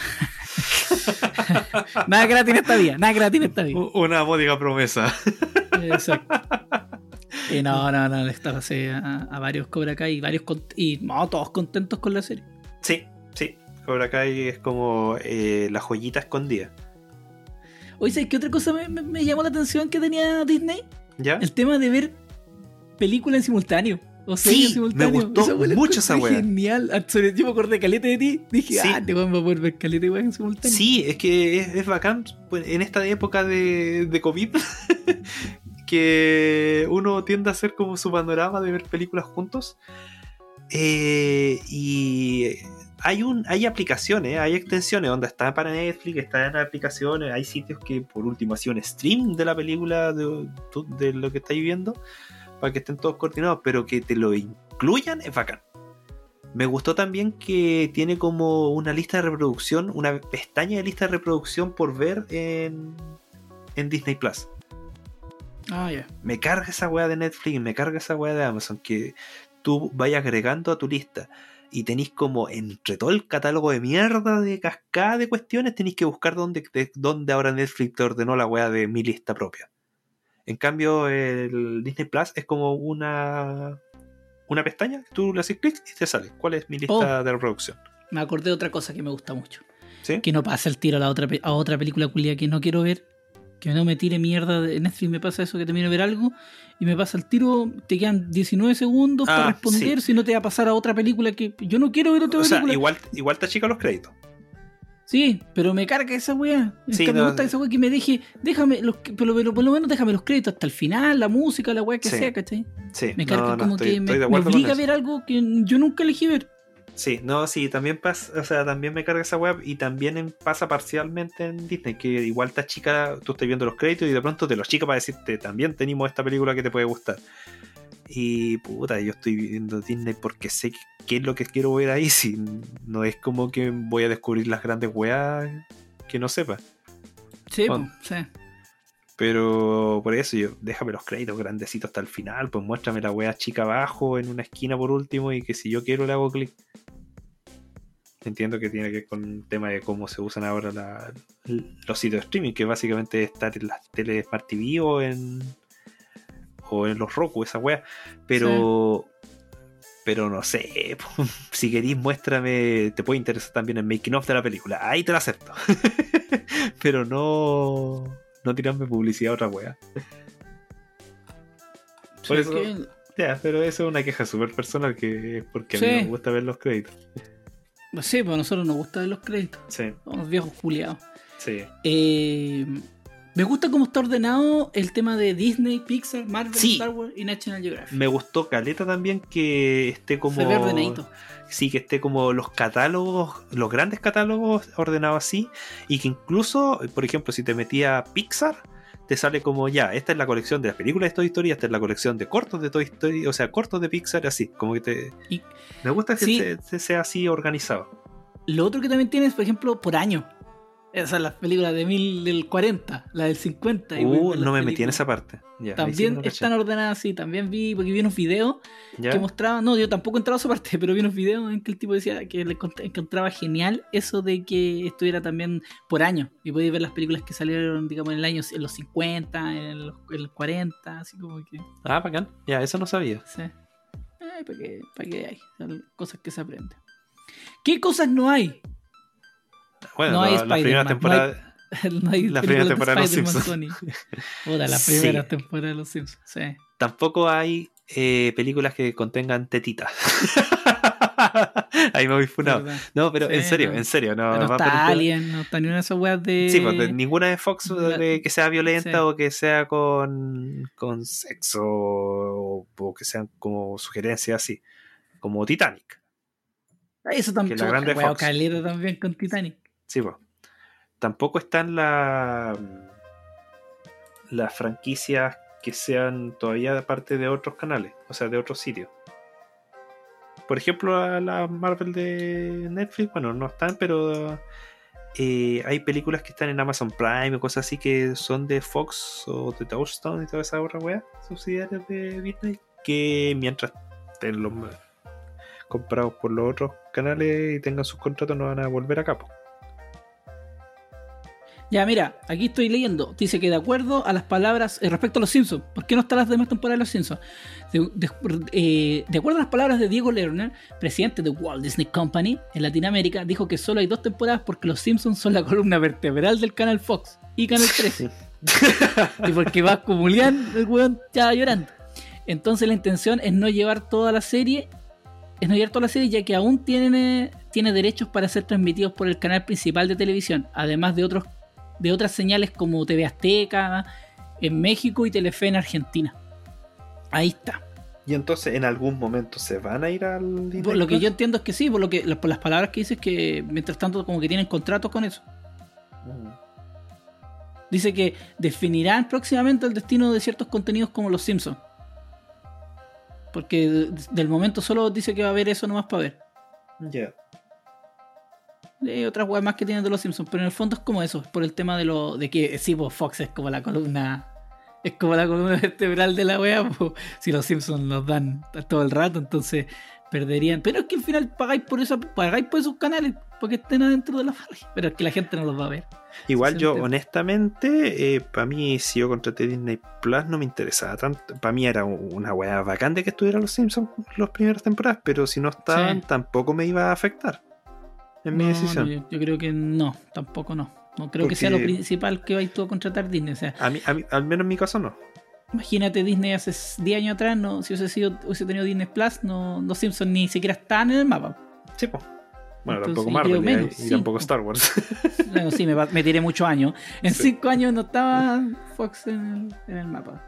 Nada gratis en esta vida. Una módica promesa. Exacto. No, le pasé a varios Cobra Kai y todos contentos con la serie. Sí. Cobra Kai es como la joyita escondida. Oye, ¿sabes qué otra cosa me llamó la atención que tenía Disney? ¿Ya? El tema de ver películas en simultáneo. O series en simultáneo. Me gustó mucho esa wea. Genial. Yo me acordé de caleta de ti. Dije, te vamos a poder ver caleta de wea en simultáneo. Sí, es que es bacán en esta época de COVID que uno tiende a hacer como su panorama de ver películas juntos. Y hay aplicaciones, hay extensiones donde está para Netflix, está en aplicaciones, hay sitios que por último hacen un stream de la película de lo que estáis viendo para que estén todos coordinados, pero que te lo incluyan es bacán. Me gustó también que tiene como una lista de reproducción, una pestaña de lista de reproducción por ver en Disney Plus. Me carga esa weá de Netflix, me carga esa weá de Amazon, que tú vayas agregando a tu lista y tenéis como entre todo el catálogo de mierda de cascada de cuestiones, tenéis que buscar dónde ahora Netflix te ordenó la weá de mi lista propia. En cambio el Disney Plus es como una pestaña, tú le haces clic y te sale cuál es mi lista de reproducción. Me acordé de otra cosa que me gusta mucho. ¿Sí? Que no pasa el tiro a otra película culia que no quiero ver, que no me tire mierda de Netflix. Me pasa eso, que termino de ver algo y me pasa el tiro, te quedan 19 segundos para responder, si no te va a pasar a otra película que yo no quiero ver otra película. Igual te achica los créditos. Sí, pero me carga esa weá. Me gusta esa weá que me deje, déjame pero por lo menos déjame los créditos hasta el final, la música, la weá que sea, ¿cachai? Sí, me carga me obliga a ver algo que yo nunca elegí ver. Sí, también pasa, también me carga esa web y también pasa parcialmente en Disney, que igual esta chica, tú estás viendo los créditos y de pronto te los chica para decirte, también tenemos esta película que te puede gustar. Y puta, yo estoy viendo Disney porque sé qué es lo que quiero ver ahí, si no es como que voy a descubrir las grandes weas que no sepa. Sí, sí. Pero por eso déjame los créditos grandecitos hasta el final, pues muéstrame la wea chica abajo en una esquina por último y que si yo quiero le hago clic. Entiendo que tiene que ver con el tema de cómo se usan ahora los sitios de streaming, que básicamente es estar en las tele Smart TV o en los Roku, esa wea. Pero no sé, si querís muéstrame, te puede interesar también el making of de la película, ahí te la acepto. Pero no tirarme publicidad a otra wea. Por eso, pero eso es una queja súper personal, que es porque a mí me gusta ver los créditos. Sí, pues a nosotros nos gusta ver los créditos. Sí. Somos viejos juliados. Sí. Me gusta cómo está ordenado el tema de Disney, Pixar, Marvel, Star Wars y National Geographic. Me gustó caleta también que esté como... Se ve ordenadito. Sí, que esté como los catálogos, los grandes catálogos ordenados así, y que incluso, por ejemplo, si te metía Pixar, te sale como esta es la colección de las películas de Toy Story, esta es la colección de cortos de Toy Story, o sea, cortos de Pixar, así, como que me gusta que sea así organizado. Lo otro que también tienes, por ejemplo, por año. Esas las películas del 40, la del 50. No me metí en esa parte. También están ordenadas así. También porque vi unos videos que mostraban. No, yo tampoco entraba a esa parte, pero vi unos videos en que el tipo decía que le encontraba genial eso de que estuviera también por año. Y podéis ver las películas que salieron, digamos, en el año, en los 50, en el 40, así como que. Bacán. Eso no sabía. Sí. ¿Para qué hay? Son cosas que se aprenden. ¿Qué cosas no hay? Bueno, no hay la primera temporada. No hay la primera temporada de Los Simpsons. La primera temporada de Los Simpsons. Sí. Tampoco hay películas que contengan tetitas. Ahí me voy funado. No, pero en serio. No está Alien, no está ni una de esas weas de. Sí, pues ninguna de Fox que sea violenta o que sea con sexo o que sean como sugerencias así. Como Titanic. Eso también. Calera también con Titanic. Sí, pues. Tampoco están las franquicias que sean todavía parte de otros canales, o sea, de otros sitios. Por ejemplo, la Marvel de Netflix, bueno, no están, pero hay películas que están en Amazon Prime o cosas así que son de Fox o de Touchstone y toda esa otra wea, subsidiarias de Disney, que mientras estén los comprados por los otros canales y tengan sus contratos no van a volver a cabo. Ya, mira, aquí estoy leyendo. Dice que de acuerdo a las palabras respecto a los Simpsons, ¿por qué no están las demás temporadas de los Simpsons? De acuerdo a las palabras de Diego Lerner, presidente de Walt Disney Company en Latinoamérica, dijo que solo hay 2 temporadas porque los Simpsons son la columna vertebral del canal Fox y Canal 13. Y porque va Julián, el weón ya llorando. Entonces la intención es no llevar toda la serie, ya que aún tiene derechos para ser transmitidos por el canal principal de televisión, además de otras señales como TV Azteca en México y Telefe en Argentina. Ahí está. Y entonces en algún momento se van a ir al Disney Por lo que Plus? yo entiendo es que sí, por las palabras que dices, que mientras tanto como que tienen contratos con eso. Dice que definirán próximamente el destino de ciertos contenidos como los Simpsons, porque del momento solo dice que va a haber eso nomás para ver. Ya. Otras weas más que tienen de los Simpsons, pero en el fondo es como eso, es por el tema de que sí, pues Fox es como la columna vertebral de la wea, pues, si los Simpsons nos dan todo el rato, entonces perderían. Pero es que al final pagáis por esos canales porque estén adentro de la parrilla, pero es que la gente no los va a ver. Igual yo honestamente, para mí si yo contraté Disney Plus no me interesaba tanto. Para mí era una wea bacán de que estuvieran los Simpsons las primeras temporadas, pero si no estaban tampoco me iba a afectar en mi decisión. No, yo creo que no, tampoco no. No creo que sea lo principal que vais tú a contratar Disney. O sea, a mí, al menos en mi caso no. Imagínate Disney hace 10 años atrás, si hubiese tenido Disney Plus, los Simpsons ni siquiera estaban en el mapa. Sí, pues. Bueno, entonces, tampoco Marvel y tampoco Star Wars. Bueno, sí, me tiré muchos años. En 5 años no estaba Fox en el mapa.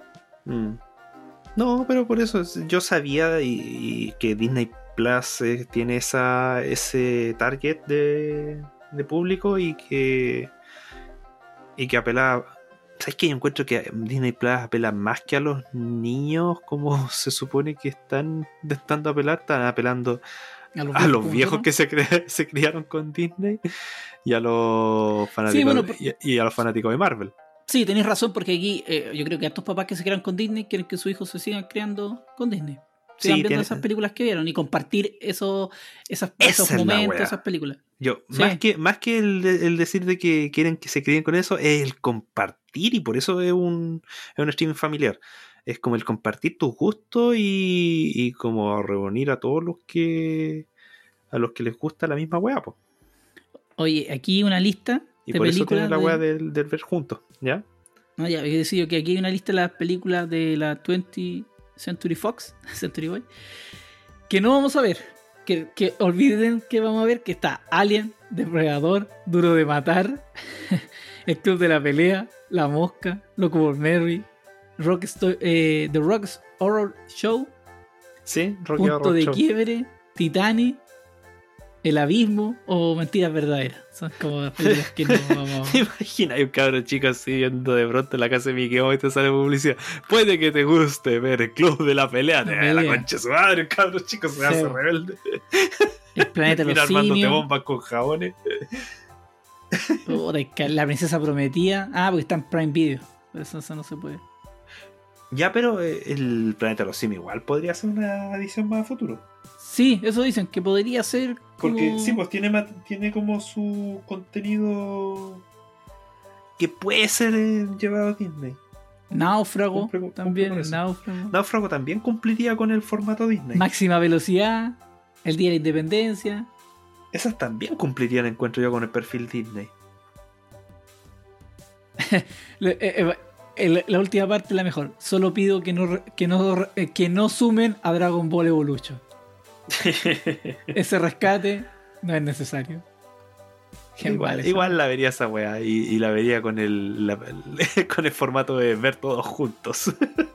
No, pero por eso yo sabía y que Disney Plus tiene ese target de público y que apela. ¿Sabes qué? Yo encuentro que Disney Plus apela más que a los niños, como se supone que están apelar. Están apelando a los viejos que se criaron con Disney y a los fanáticos y a los fanáticos de Marvel. Sí, tenéis razón, porque aquí yo creo que a estos papás que se crean con Disney quieren que sus hijos se sigan creando con Disney. Sigan viendo esas películas que vieron y compartir esos momentos, esas películas. Más que el decir de que quieren que se críen con eso, es el compartir, y por eso es un streaming familiar. Es como el compartir tus gustos y como reunir a todos los que les gusta la misma weá, po. Oye, aquí una lista y de por películas. Eso tiene la weá del ver juntos, ¿ya? No, ya, he decidido que aquí hay una lista de las películas de la 20th Century Fox, Century Boy, que no vamos a ver. Que olviden que vamos a ver, que está Alien, Depredador, Duro de Matar, El Club de la Pelea, La Mosca, Loco por Mary, The Rock's Horror Show, sí, Rocky Punto Horror de Show. Quiebre, Titanic, El Abismo o Mentiras Verdaderas. Son como las películas que no vamos. ¿Te imaginas? Hay un cabro chico así viendo de pronto en la casa de Mickey Mouse y te sale publicidad. Puede que te guste ver El Club de la Pelea. La concha de su madre, el cabro chico se hace rebelde. El planeta de los simios. Armándote bombas con jabones. La princesa prometida. Porque está en Prime Video. Eso no se puede. Ya, pero el planeta de los simios igual podría ser una edición más a futuro. Sí, eso dicen, que podría ser como... Porque sí, pues tiene como su contenido que puede ser llevado a Disney. Náufrago también. Náufrago también cumpliría con el formato Disney. Máxima Velocidad, El Día de la Independencia. Esas también cumplirían, encuentro yo, con el perfil Disney. La última parte es la mejor. Solo pido que no sumen a Dragon Ball Evolution. Ese rescate no es necesario. Igual la vería esa weá y la vería con el formato de ver todos juntos.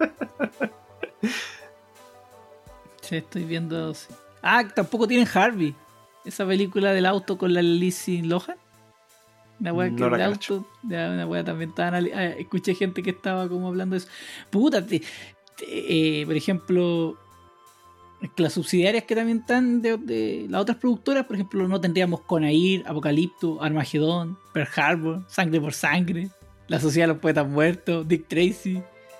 Sí, estoy viendo. Tampoco tienen Harvey. Esa película del auto con la Lindsay Lohan. Una weá que el auto. Una weá también estaban. Escuché gente que estaba como hablando de eso. Puta, por ejemplo. que las subsidiarias que también están de las otras productoras, por ejemplo, no tendríamos Conair, Apocalipto, Armagedón, Pearl Harbor, Sangre por Sangre, La Sociedad de los Poetas Muertos, Dick Tracy.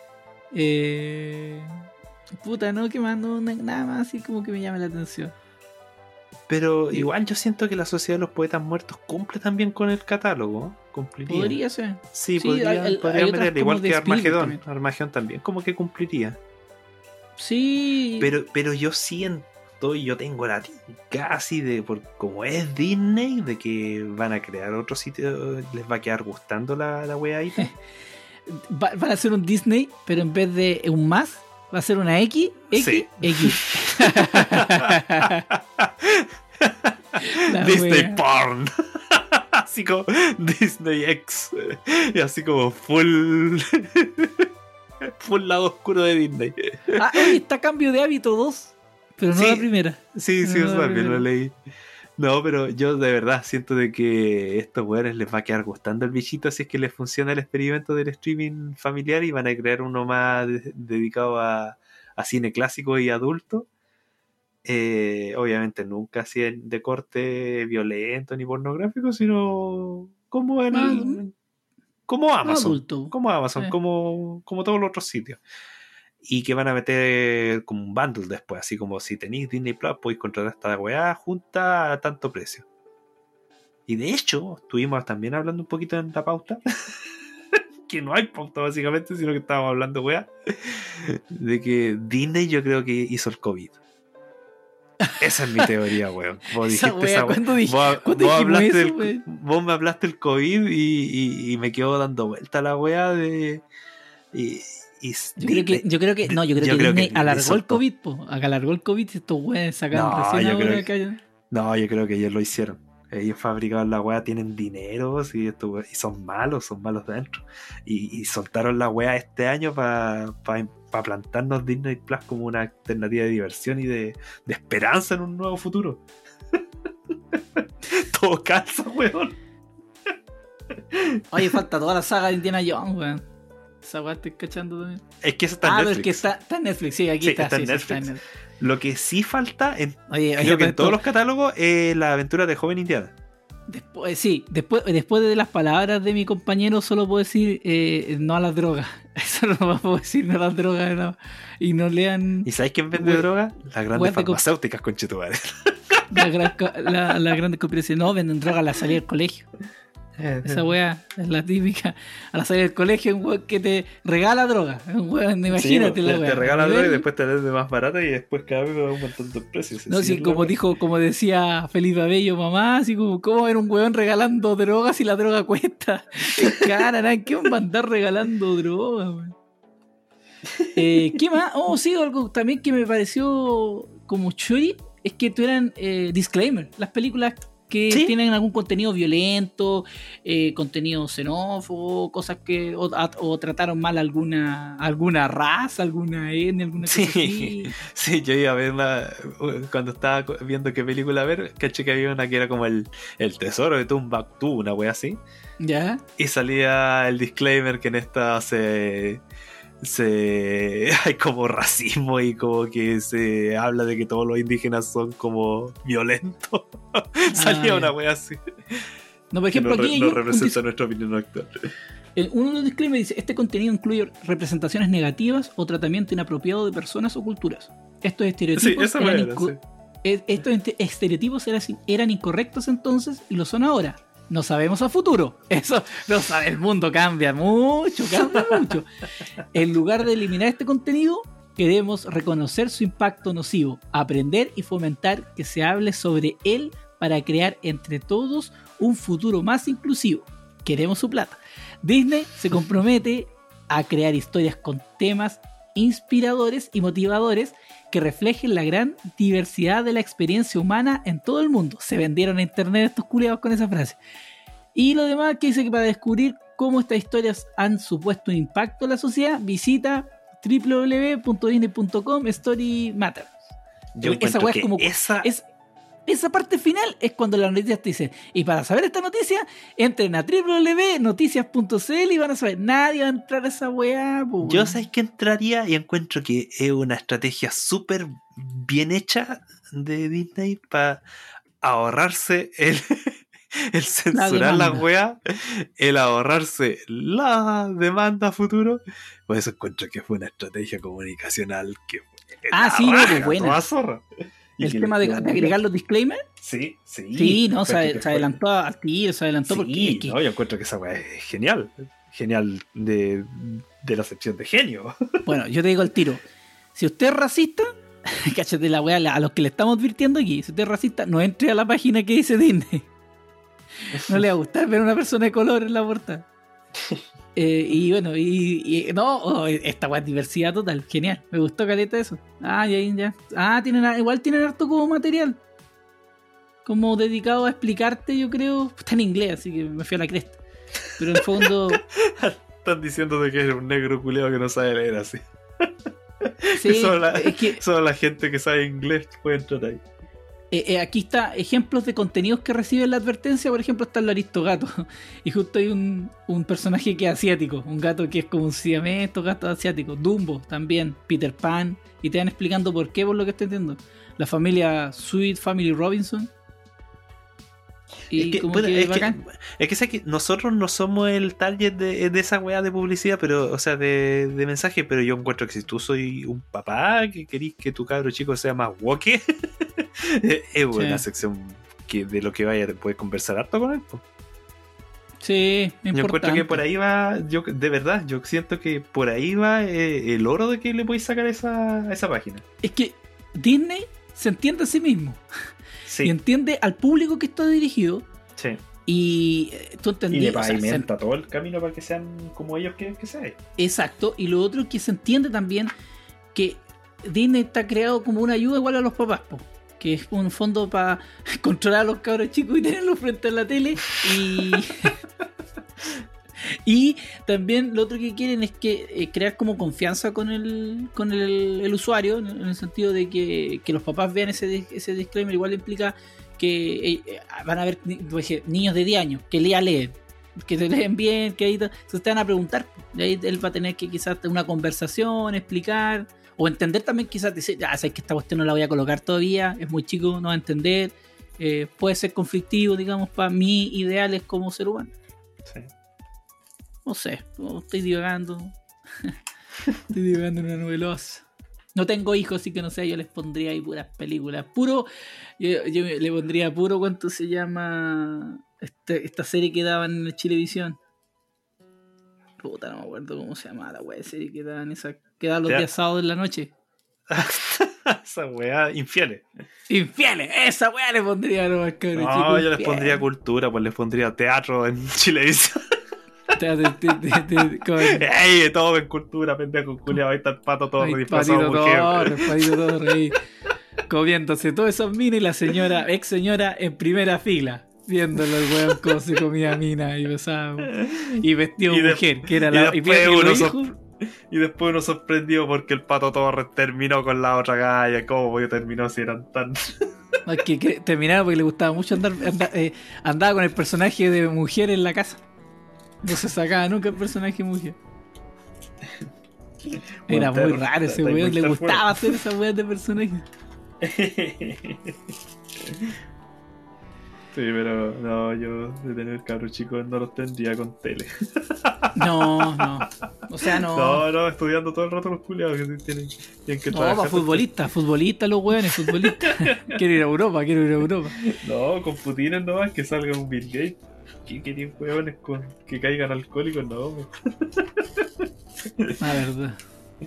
Puta, no, que más, no, nada más así como que me llame la atención. Pero igual yo siento que La Sociedad de los Poetas Muertos cumple también con el catálogo. Cumpliría. Podría ser. Sí, podría meterle, igual que Armagedón. Armagedón también, como que cumpliría. Sí. Pero yo siento, y yo tengo la casi de, por como es Disney, de que van a crear otro sitio, les va a quedar gustando la wea ahí. Van a hacer un Disney, pero en vez de un más, va a ser una X. Sí. Disney wea. Porn. Así como Disney X. Y así como full lado oscuro de Disney. Oye, está Cambio de Hábito 2, pero no la primera. Sí, eso también lo leí. No, pero yo de verdad siento de que estos weones les va a quedar gustando el bichito si es que les funciona el experimento del streaming familiar y van a crear uno más dedicado a cine clásico y adulto. Obviamente nunca así de corte violento ni pornográfico, sino como como Amazon, adulto. como Amazon, como todos los otros sitios. Y que van a meter como un bundle después, así como si tenéis Disney Plus podéis contratar esta weá junta a tanto precio. Y de hecho, estuvimos también hablando un poquito en la pauta que no hay pauta básicamente, sino que estábamos hablando weá de que Disney yo creo que hizo el COVID. Esa es mi teoría, weón. Vos dijiste esa weá. Vos me hablaste del COVID y me quedo dando vuelta la weá de. Yo creo que Disney alargó el COVID, alargó el COVID y estos weones sacaron recién ahora que No, yo creo que ellos lo hicieron. Ellos fabricaron la weá, tienen dinero y son malos dentro. Y soltaron la weá este año para plantarnos Disney Plus como una alternativa de diversión y de esperanza en un nuevo futuro. Todo calza, weón. Oye, falta toda la saga de Indiana Jones, weón. Esa weá estoy cachando también. Es que eso está en Netflix. Es que está en Netflix, sí, aquí está en Netflix. Lo que sí falta, creo que en todos los catálogos, es la aventura de Joven Indiana. Después de las palabras de mi compañero, solo puedo decir no a las drogas. Eso no puedo decir, no a las drogas. No. Y no lean. ¿Y sabes quién vende droga? Las grandes farmacéuticas, conchetumares. Las grandes conspiraciones. No, venden droga a la salida del colegio. Esa wea es la típica. A la salida del colegio, un weón que te regala droga. Un weón, imagínate la wea. Te regala droga y después te vende más barata y después cada vez va aumentando el precio. No, sí, como decía Felipe Abello, mamá, así como, ¿cómo era un weón regalando droga si la droga cuesta? Qué cara, ¿no? ¿Qué van a andar regalando droga, weón? ¿Qué más? Sí, algo también que me pareció como chori es que tuvieran disclaimer. Las películas que tienen algún contenido violento, contenido xenófobo, cosas que o trataron mal alguna raza, alguna etnia, alguna cosa así. Sí, yo iba a verla cuando estaba viendo qué película ver, caché que había una que era como el tesoro de Tumbactú, una wea así. ¿Ya? Y salía el disclaimer que en esta hay como racismo y como que se habla de que todos los indígenas son como violentos. Salía una wea así. No, por ejemplo, aquí no representa nuestra opinión actual. Uno de los disclaimers dice: este contenido incluye representaciones negativas o tratamiento inapropiado de personas o culturas. Estos estereotipos eran incorrectos entonces y lo son ahora. No sabemos a futuro. Eso no sabe, el mundo cambia mucho. En lugar de eliminar este contenido, queremos reconocer su impacto nocivo, aprender y fomentar que se hable sobre él para crear entre todos un futuro más inclusivo. Queremos su plata. Disney se compromete a crear historias con temas inspiradores y motivadores que reflejen la gran diversidad de la experiencia humana en todo el mundo. Se vendieron a internet estos culiados con esa frase. Y lo demás que dice que para descubrir cómo estas historias han supuesto un impacto en la sociedad, visita www.disney.com Story Matters. Esa wea es como esa parte final es cuando las noticias te dicen, y para saber esta noticia, entren a www.noticias.cl y van a saber. Nadie va a entrar a esa weá. Yo sabes que entraría y encuentro que es una estrategia súper bien hecha de Disney para ahorrarse el censurar la wea, el ahorrarse la demanda a futuro. Por eso encuentro que fue una estrategia comunicacional que sí, raja, no, buena. Zorra. El tema de agregar los disclaimers. Sí. Sí, no, se adelantó al tiro, se adelantó porque. Sí, no, yo encuentro que esa wea es genial. Genial de la acepción de genio. Bueno, yo te digo al tiro. Si usted es racista, cáchate la wea a los que le estamos advirtiendo aquí. Si usted es racista, no entre a la página que dice Disney. No le va a gustar ver a una persona de color en la portada. Y bueno, no, esta wea es diversidad total, genial. Me gustó caleta eso. Ya. Igual tienen harto como material. Como dedicado a explicarte, yo creo. Está en inglés, así que me fui a la cresta. Pero en el fondo. Están diciendo de que eres un negro culeado que no sabe leer así. Sí, solo la gente que sabe inglés puede entrar ahí. Aquí está ejemplos de contenidos que reciben la advertencia. Por ejemplo, está el Aristogato. Y justo hay un personaje que es asiático. Un gato que es como un siamés, estos gatos asiáticos. Dumbo también, Peter Pan. Y te van explicando por qué, por lo que estoy entendiendo. La familia Sweet Family Robinson. Y es que nosotros no somos el target de esa weá de publicidad, pero, o sea, de mensaje, pero yo encuentro que si tú soy un papá que querís que tu cabro chico sea más woke, es buena sección que de lo que vaya puedes conversar harto con él. Po. Sí, importante. Yo encuentro que por ahí va, yo siento que por ahí va el oro de que le podéis sacar a esa página. Es que Disney se entiende a sí mismo. Sí. Y entiende al público que está dirigido. Sí. Y tú entendí. Y le pavimenta todo el camino para que sean como ellos quieren que sean. Exacto. Y lo otro es que se entiende también que Disney está creado como una ayuda igual a los papás, po, que es un fondo para controlar a los cabros chicos y tenerlos frente a la tele. Y también lo otro que quieren es que crear como confianza con el usuario, en el sentido de que los papás vean ese disclaimer. Igual implica que van a ver niños de 10 años que leen, que se leen bien, que ahí se te van a preguntar, y ahí él va a tener que quizás tener una conversación, explicar o entender también, quizás decir, sabes que esta cuestión no la voy a colocar todavía, es muy chico, no va a entender, puede ser conflictivo, digamos, para mis ideales como ser humano. Sí. No sé, estoy divagando. Estoy divagando en una novelosa. No tengo hijos, así que no sé, yo les pondría ahí puras películas. Yo le pondría puro, ¿cuánto se llama? Esta serie que daban en la Chilevisión. Puta, no me acuerdo cómo se llama la wea de serie que daban que daban los días sábados en la noche. Esa weá, infieles, esa weá le pondría a los cabros chicos. No, yo les pondría cultura, pues les pondría teatro en Chilevisión. ¡Ey! Todo en cultura, pendejo, culiao. Ahí está el Pato Torre disfrazado de mujer. Comiéndose todas esas minas y la ex señora en primera fila, viéndolo el weón cómo se comía mina y besaba y vestido de mujer, que era la. Y después uno sorprendido porque el Pato Torres terminó con la otra galla. ¿Cómo terminó si eran tan.? Es que terminaba porque le gustaba mucho andaba con el personaje de mujer en la casa. No se sacaba nunca el personaje mujer. Era muy raro ese weón. Le gustaba hacer esa weón de personaje. Sí, pero no, yo de tener cabros chicos no los tendría con tele. No. O sea, no. No, estudiando todo el rato los culiados que tienen que trabajar. No, futbolistas los weones, futbolistas. Quiero ir a Europa. No, con putines nomás, que salga un Bill Gates. ¿Qué querían huevones con que caigan alcohólicos? No. La verdad.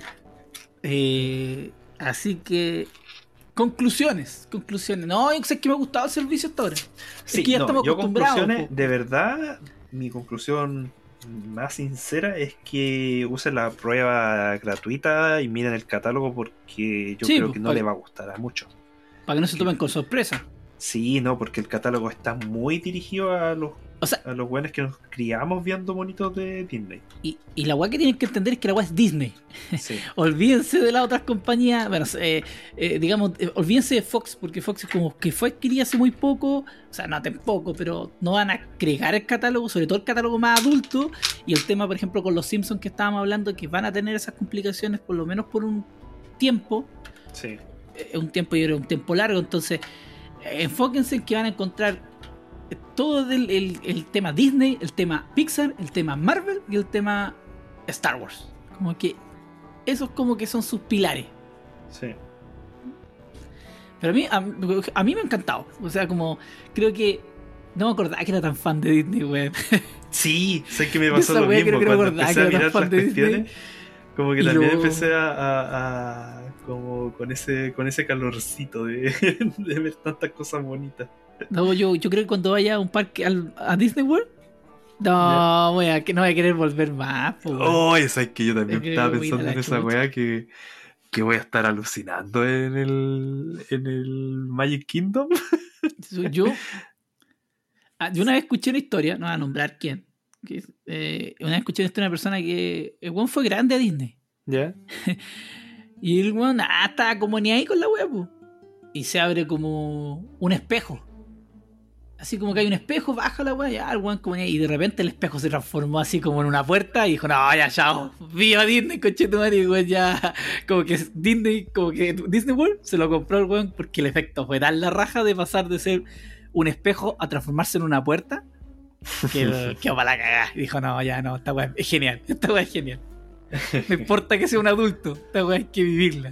Así que conclusiones. No, yo sé que me ha gustado el servicio hasta ahora. Sí, es que ya estamos acostumbrados. Conclusiones, de verdad, mi conclusión más sincera es que usen la prueba gratuita y miren el catálogo, porque yo creo que no le va a gustar a muchos. Para que no se tomen con sorpresa. Sí, no, porque el catálogo está muy dirigido a los buenos que nos criamos viendo monitos de Disney. Y la weá que tienen que entender es que la weá es Disney. Sí. Olvídense de las otras compañías. Bueno, digamos, olvídense de Fox, porque Fox es como que fue adquirida hace muy poco. O sea, no tampoco, pero no van a agregar el catálogo, sobre todo el catálogo más adulto. Y el tema, por ejemplo, con los Simpsons que estábamos hablando, que van a tener esas complicaciones por lo menos por un tiempo. Sí. un tiempo, yo creo, un tiempo largo. Entonces, enfóquense en que van a encontrar todo el tema Disney, el tema Pixar, el tema Marvel y el tema Star Wars. Como que esos como que son sus pilares. Sí. Pero a mí me ha encantado. O sea, como creo que no me acordaba que era tan fan de Disney, weón. Sí, sé que me pasó lo mismo cuando empecé a mirar las cuestiones. Como que también empecé a como con ese calorcito de ver tantas cosas bonitas. No, yo creo que cuando vaya a un parque a Disney World, no, wea, que no voy a querer volver más. Oh, esa es que yo también estaba pensando en esa wea que voy a estar alucinando en el Magic Kingdom. Yo una vez escuché una historia, no voy a nombrar quién. Una vez escuché una historia de una persona que el weón fue grande a Disney. ¿Ya? Y el weón estaba como ni ahí con la wea, po. Y se abre como un espejo. Así como que hay un espejo, baja la wea, ya el weón como ni ahí. Y de repente el espejo se transformó así como en una puerta y dijo, no, ya, chao. Viva Disney, conchetumare, y weón ya. Como que Disney World se lo compró el weón porque el efecto fue tan la raja de pasar de ser un espejo a transformarse en una puerta. Que para la cagada. Y dijo, no, ya no, esta weá es genial. Esta weá es genial. No importa que sea un adulto, esta weá hay que vivirla.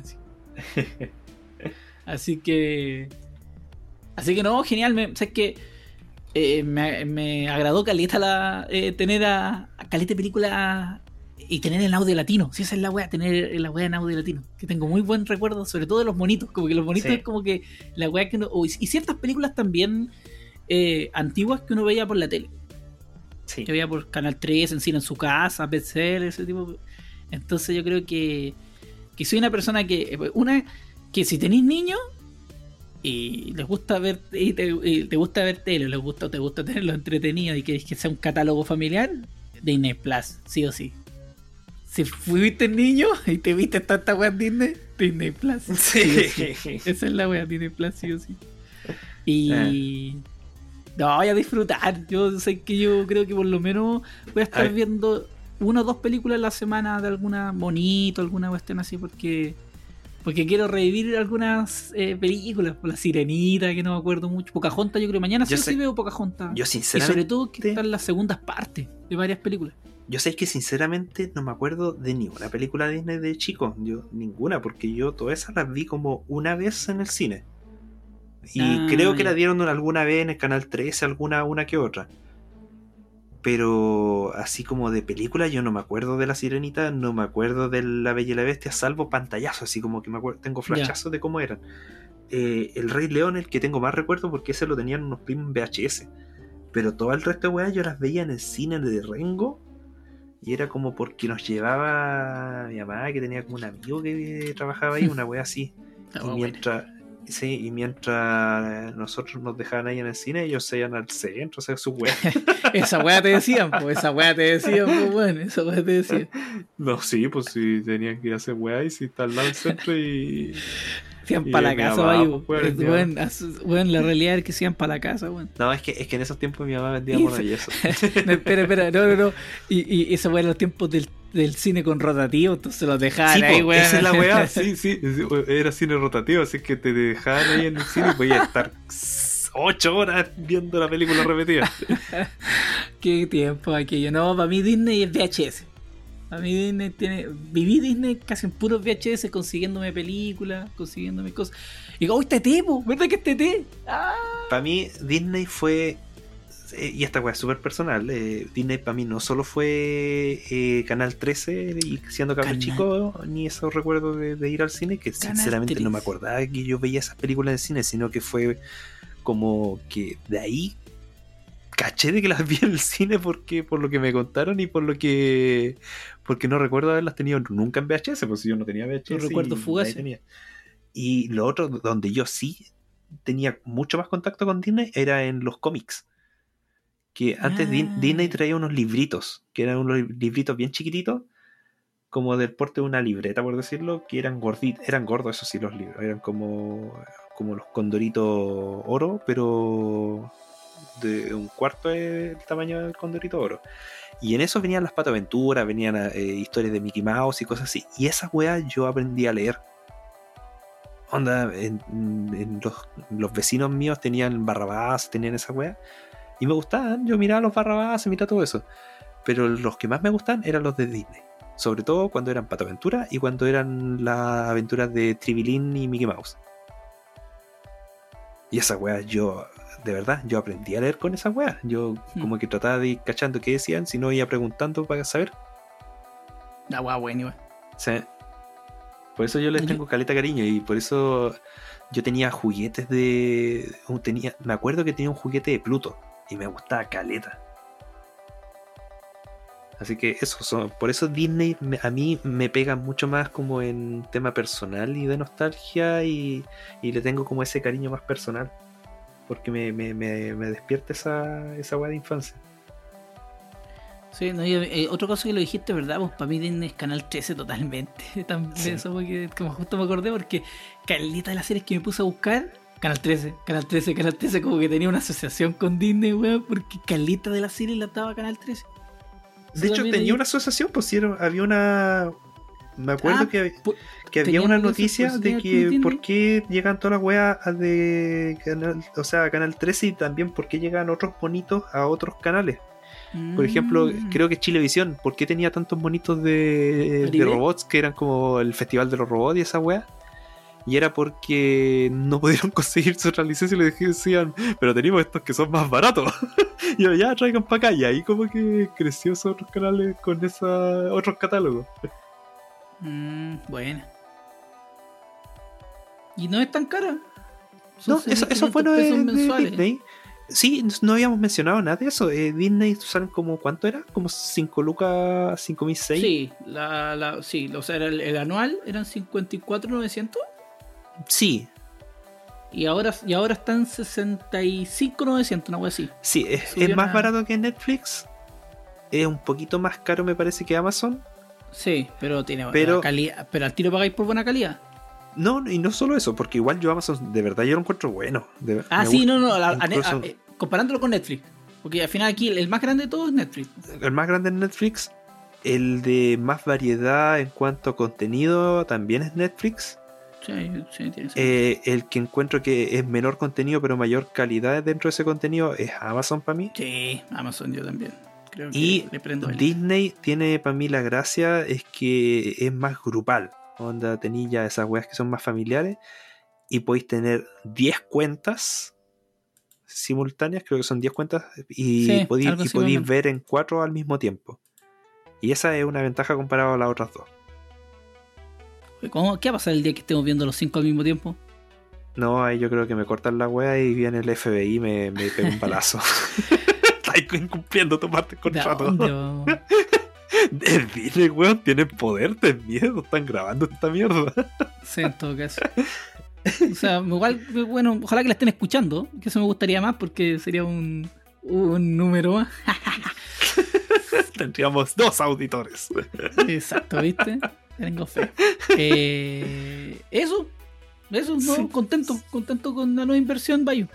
Así que no, genial. ¿Sabes qué? Me agradó caleta tener a caleta de película y tener el audio latino. Si esa es la weá, tener la weá en audio latino. Que tengo muy buen recuerdo, sobre todo de los monitos. Como que los monitos es como que la weá que uno. Y ciertas películas también antiguas que uno veía por la tele. Sí. Yo veía por Canal 3, en cine en su casa, PC, ese tipo. Entonces yo creo que soy una persona que si tenéis niños y les gusta ver y te gusta ver tele, te gusta tenerlo entretenido y queréis que sea un catálogo familiar, Disney Plus, sí o sí. Si fuiste niño y te viste tanta wea en Disney Plus. Sí. Sí. Esa es la wea, Disney Plus, sí o sí. Y no, voy a disfrutar. Yo sé que yo creo que por lo menos voy a estar viendo 1 o 2 películas a la semana de alguna monito, alguna cuestión así, porque quiero revivir algunas películas, por La Sirenita, que no me acuerdo mucho. Pocahontas, yo creo mañana sí veo Pocahontas. Yo sinceramente, y sobre todo que están las segundas partes de varias películas. Yo sé que sinceramente no me acuerdo de ninguna película de Disney de chico. Ninguna, porque yo todas esas las vi como una vez en el cine. Y creo que la dieron alguna vez en el Canal 13, una que otra. Pero así como de película, yo no me acuerdo de La Sirenita, no me acuerdo de La Bella y la Bestia, salvo pantallazos, así como que me acuerdo, tengo flashazos de cómo eran. El Rey León, el que tengo más recuerdo, porque ese lo tenían unos primos en VHS. Pero todo el resto de weas yo las veía en el cine de Rengo. Y era como porque nos llevaba mi mamá, que tenía como un amigo que trabajaba ahí, una wea así. Y mientras nosotros nos dejaban ahí en el cine, ellos se iban al centro, o sea, su wea. Esa wea te decían, pues, bueno, esa wea te decían. No, sí, pues sí, tenían que ir a hacer wea y si está al lado del centro y... Sean para la casa, vaya. Bueno, la realidad es que sean para la casa, bueno. No, es que en esos tiempos mi mamá vendía mono y eso. Espera, no. Y eso fue en los tiempos del cine con rotativo, entonces los dejaban ahí, weón. Esa es la weá, sí, era cine rotativo, así que te dejaban ahí en el cine y podías estar 8 horas viendo la película repetida. Qué tiempo aquello. No, para mí Disney es VHS. A mí Disney viví Disney casi en puros VHS, consiguiéndome películas, consiguiéndome cosas. Y digo, este tipo, ¿verdad que este tipo? Para mí Disney fue, y esta weá es súper personal, Disney para mí no solo fue Canal 13 y siendo cabrón chico, ni esos recuerdos de ir al cine, que Canal sinceramente 13. No me acordaba que yo veía esas películas en cine, sino que fue como que de ahí caché de que las vi en el cine por lo que me contaron y porque no recuerdo haberlas tenido nunca en VHS, pues si yo no tenía VHS. No recuerdo fugaces. Y lo otro, donde yo sí tenía mucho más contacto con Disney, era en los cómics. Que antes Disney traía unos libritos, que eran unos libritos bien chiquititos, como del porte de una libreta, por decirlo, que eran gorditos, eran gordos, eso sí, los libros, eran como los Condoritos Oro, pero de un cuarto del tamaño del Condorito Oro. Y en eso venían las Pato Aventura, venían historias de Mickey Mouse y cosas así. Y esas weas yo aprendí a leer. onda, los vecinos míos tenían Barrabás, tenían esa wea, y me gustaban. Yo miraba los Barrabás, miraba todo eso. Pero los que más me gustan eran los de Disney. Sobre todo cuando eran Pato Aventura y cuando eran las aventuras de Tribilín y Mickey Mouse. Y esa wea, de verdad, yo aprendí a leer con esa wea. Yo como que trataba de ir cachando qué decían, si no iba preguntando para saber. La wea buena, igual. Sí. Por eso yo les tengo caleta cariño y por eso yo tenía juguetes me acuerdo que tenía un juguete de Pluto y me gustaba caleta. Así que por eso Disney a mí me pega mucho más como en tema personal y de nostalgia y le tengo como ese cariño más personal. Porque me despierta esa weá de infancia. Sí, no, otra cosa que lo dijiste, ¿verdad? Pues para mí Disney es Canal 13 totalmente. También sí. Eso porque como justo me acordé porque caleta de las series que me puse a buscar, Canal 13, como que tenía una asociación con Disney, weón, porque caleta de las series la daba Canal 13. De hecho, tenía una asociación, pues había una... Me acuerdo que había una noticia de que por qué llegan todas las weas de Canal 13 y también por qué llegan otros bonitos a otros canales. Por ejemplo, creo que Chilevisión, ¿por qué tenía tantos bonitos de robots que eran como el festival de los robots y esa wea? Y era porque no pudieron conseguir su otra licencia y le decían, pero tenemos estos que son más baratos. Y yo, ya traigan para acá. Y ahí como que creció esos otros canales con otros catálogos. Bueno. Y no es tan cara. No, eso fue de Disney. Sí, no habíamos mencionado nada de eso. Disney, ¿saben como cuánto era? Como 5 lucas, 5.006. Sí, sí, o sea, el anual eran 54.900. Sí. Y ahora están 65.900, una cosa así. Sí, es más barato que Netflix. Es un poquito más caro, me parece, que Amazon. Sí, pero tiene calidad. Pero al tiro pagáis por buena calidad. No, y no solo eso, porque igual yo Amazon, de verdad, yo lo encuentro bueno. Comparándolo con Netflix. Porque al final aquí el más grande de todo es Netflix. El más grande es Netflix. El de más variedad en cuanto a contenido también es Netflix. Sí, tiene sentido. El que encuentro que es menor contenido pero mayor calidad dentro de ese contenido es Amazon para mí. Sí, Amazon yo también. Creo que y le prendo Disney tiene para mí la gracia es que es más grupal. Onda, tenéis ya esas weas que son más familiares y podéis tener 10 cuentas simultáneas, creo que son 10 cuentas y podéis ver en 4 al mismo tiempo. Y esa es una ventaja comparada a las otras dos. ¿Qué va a pasar el día que estemos viendo los 5 al mismo tiempo? No, ahí yo creo que me cortan la wea y viene el FBI y me pega un balazo. Estás incumpliendo tu parte del contrato. No. El Disney, weón, tienen poder, ten miedo, están grabando esta mierda. Sí, en todo caso. O sea, igual, bueno, ojalá que la estén escuchando, que eso me gustaría más porque sería un número más. Tendríamos 2 auditores. Exacto, ¿viste? Tengo fe. Eso, ¿no? Sí. Contento con la nueva inversión, Bayo.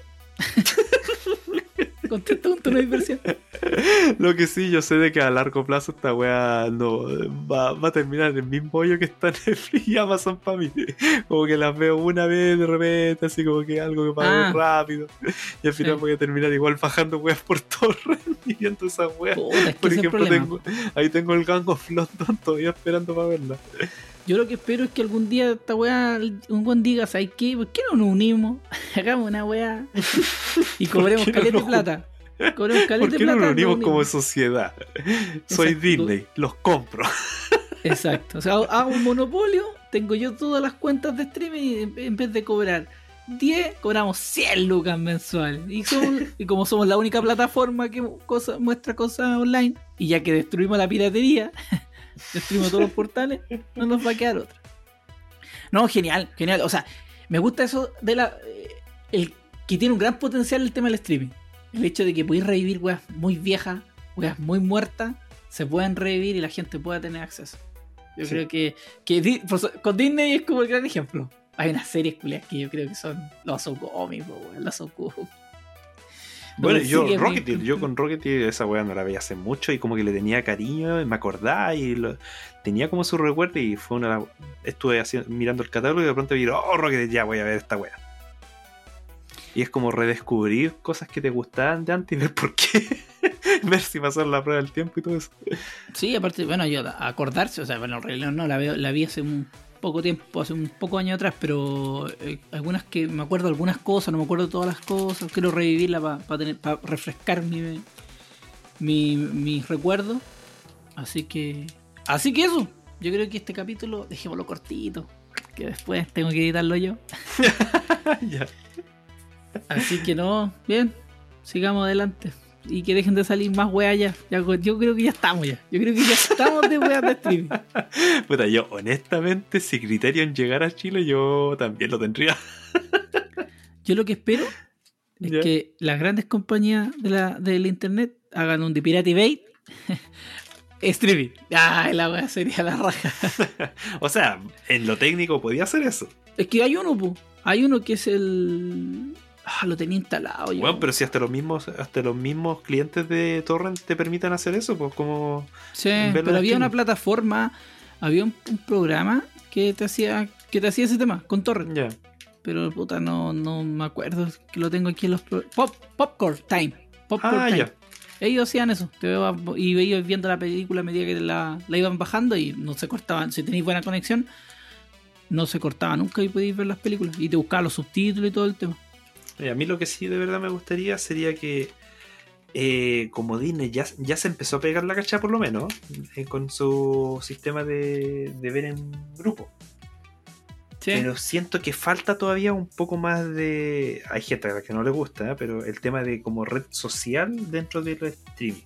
Contento con tu nueva inversión. Lo que sí, yo sé de que a largo plazo esta wea no va a terminar en el mismo hoyo que está Netflix y Amazon para mí. Como que las veo una vez de repente, así como que algo que pasa muy rápido. Y al final voy a terminar igual bajando weas por torrent y viendo esas weas. Por ejemplo, tengo el Gang of London todavía esperando para verla. Yo lo que espero es que algún día esta weá, un buen diga, ¿sabes qué? ¿Por qué no nos unimos? Hagamos una weá y cobremos caleta de plata. ¿Por qué no nos unimos como sociedad? Exacto. Soy Disney, los compro. Exacto. O sea, hago un monopolio, tengo yo todas las cuentas de streaming y en vez de cobrar 10, cobramos 100 lucas mensuales. Y como somos la única plataforma que muestra cosas online, y ya que destruimos la piratería, destruimos todos los portales, no nos va a quedar otra. No, genial. O sea, me gusta eso de el que tiene un gran potencial el tema del streaming. El hecho de que podéis revivir weas muy viejas, weas muy muertas, se pueden revivir y la gente pueda tener acceso. Yo creo que con Disney es como el gran ejemplo. Hay unas series culias que yo creo que son los Okomi, los Oku. Bueno, yo con Rocketeer esa weá no la veía hace mucho y como que le tenía cariño y me acordaba y tenía como su recuerdo y estuve mirando el catálogo y de pronto vi, Rocketeer, ya voy a ver esta weá. Y es como redescubrir cosas que te gustaban de antes y ver por qué. Ver si pasaron la prueba del tiempo y todo eso. Sí, aparte, bueno, yo acordarse, o sea, bueno, en realidad no, la vi hace un poco tiempo, hace un poco años atrás, pero algunas que me acuerdo algunas cosas, no me acuerdo todas las cosas, quiero revivirla para refrescar mis recuerdos. Así que eso, yo creo que este capítulo dejémoslo cortito, que después tengo que editarlo yo. Ya. Así que no, bien, sigamos adelante. Y que dejen de salir más weas ya. Yo creo que ya estamos ya. Yo creo que ya estamos de weas de streaming. Puta, yo honestamente, si Criterion llegara a Chile, yo también lo tendría. Yo lo que espero es que las grandes compañías del internet hagan un de Pirate Bay streaming. Ay, la wea sería la raja. O sea, en lo técnico podía hacer eso. Es que hay uno que es el... lo tenía instalado yo. Bueno, pero si hasta los mismos clientes de torrent te permitan hacer eso, pues como... Sí, pero había una plataforma, había un programa que te hacía ese tema, con torrent. Ya. Pero puta, no me acuerdo, que lo tengo aquí en los... Popcorn Time. Ya. Ellos hacían eso, y ellos viendo la película a medida que la iban bajando y no se cortaban. Si tenéis buena conexión, no se cortaba nunca y podéis ver las películas. Y te buscaba los subtítulos y todo el tema. A mí lo que sí de verdad me gustaría sería que como Disney ya se empezó a pegar la cacha por lo menos con su sistema de ver en grupo. Sí. Pero siento que falta todavía un poco más de... Hay gente a la que no le gusta, pero el tema de como red social dentro del streaming.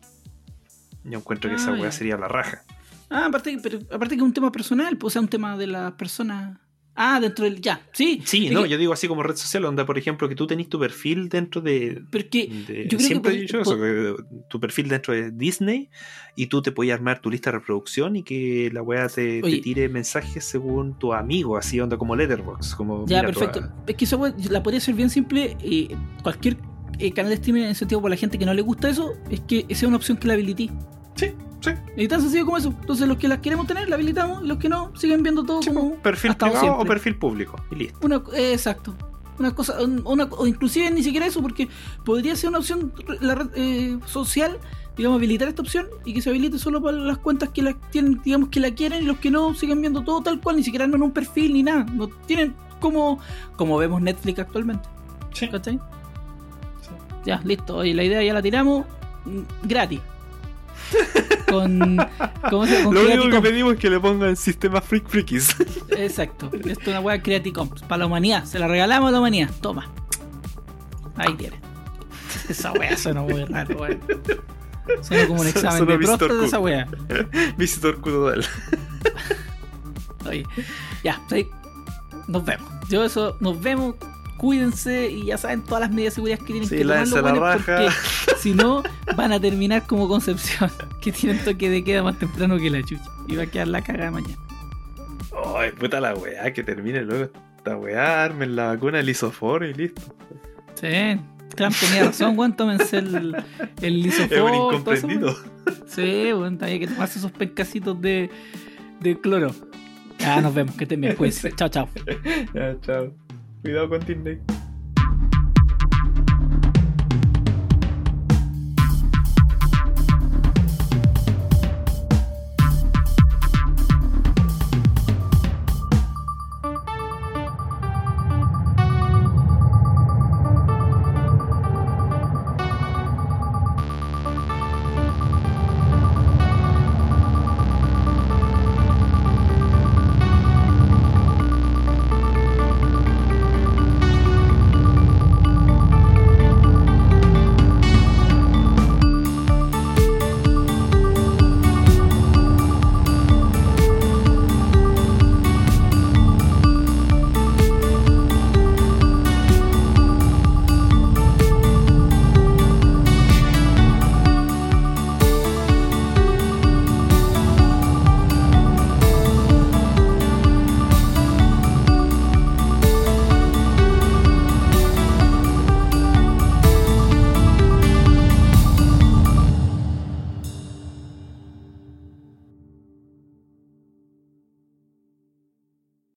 Yo encuentro que esa weá sería la raja. Aparte que es un tema personal, pues, o sea, un tema de las personas... dentro del... Ya, sí. Sí, no, yo digo así como red social, donde por ejemplo que tú tenés tu perfil dentro de... Porque yo creo siempre que he dicho eso, que tu perfil dentro de Disney y tú te podías armar tu lista de reproducción y que la weá te tire mensajes según tu amigo, así onda como Letterboxd. Como, ya, perfecto. Es que esa weá la podría ser bien simple. Cualquier canal de streaming, en ese sentido, por la gente que no le gusta eso, es que esa es una opción que la habilité. Sí. Y tan sencillo como eso. Entonces los que las queremos tener, la habilitamos, y los que no, siguen viendo todo como perfil privado o perfil público. Y listo. Exacto. Una cosa, o inclusive ni siquiera eso, porque podría ser una opción la red social, digamos, habilitar esta opción y que se habilite solo para las cuentas que la tienen, digamos, que la quieren, y los que no siguen viendo todo tal cual, ni siquiera en un perfil ni nada. No tienen como vemos Netflix actualmente. Sí. ¿Cachai? Sí. Ya, listo. Oye, la idea ya la tiramos gratis. Con lo único que pedimos es que le pongan sistema Freakies. Exacto. Esto es una wea Creative Commons para la humanidad. Se la regalamos a la humanidad. Toma. Ahí tiene. Esa wea suena muy raro, wea. Suena como un examen de próstata de esa wea. Visitor Q total. Oye, ya, nos vemos. Nos vemos. Cuídense y ya saben todas las medidas de seguridad que tienen que tomar, porque si no van a terminar como Concepción, que tienen toque de queda más temprano que la chucha y va a quedar la cagada mañana. Ay, puta la weá, que termine luego esta weá, armen la vacuna del isoforo y listo. Sí, Trump tenía razón, weón, tómense el isoforo. Es un incomprendido. Sí, weón, hay que tomarse esos pescasitos de cloro. Ya, nos vemos, que estén bien, pues. Chao. Ya, chao. Cuidado con Disney.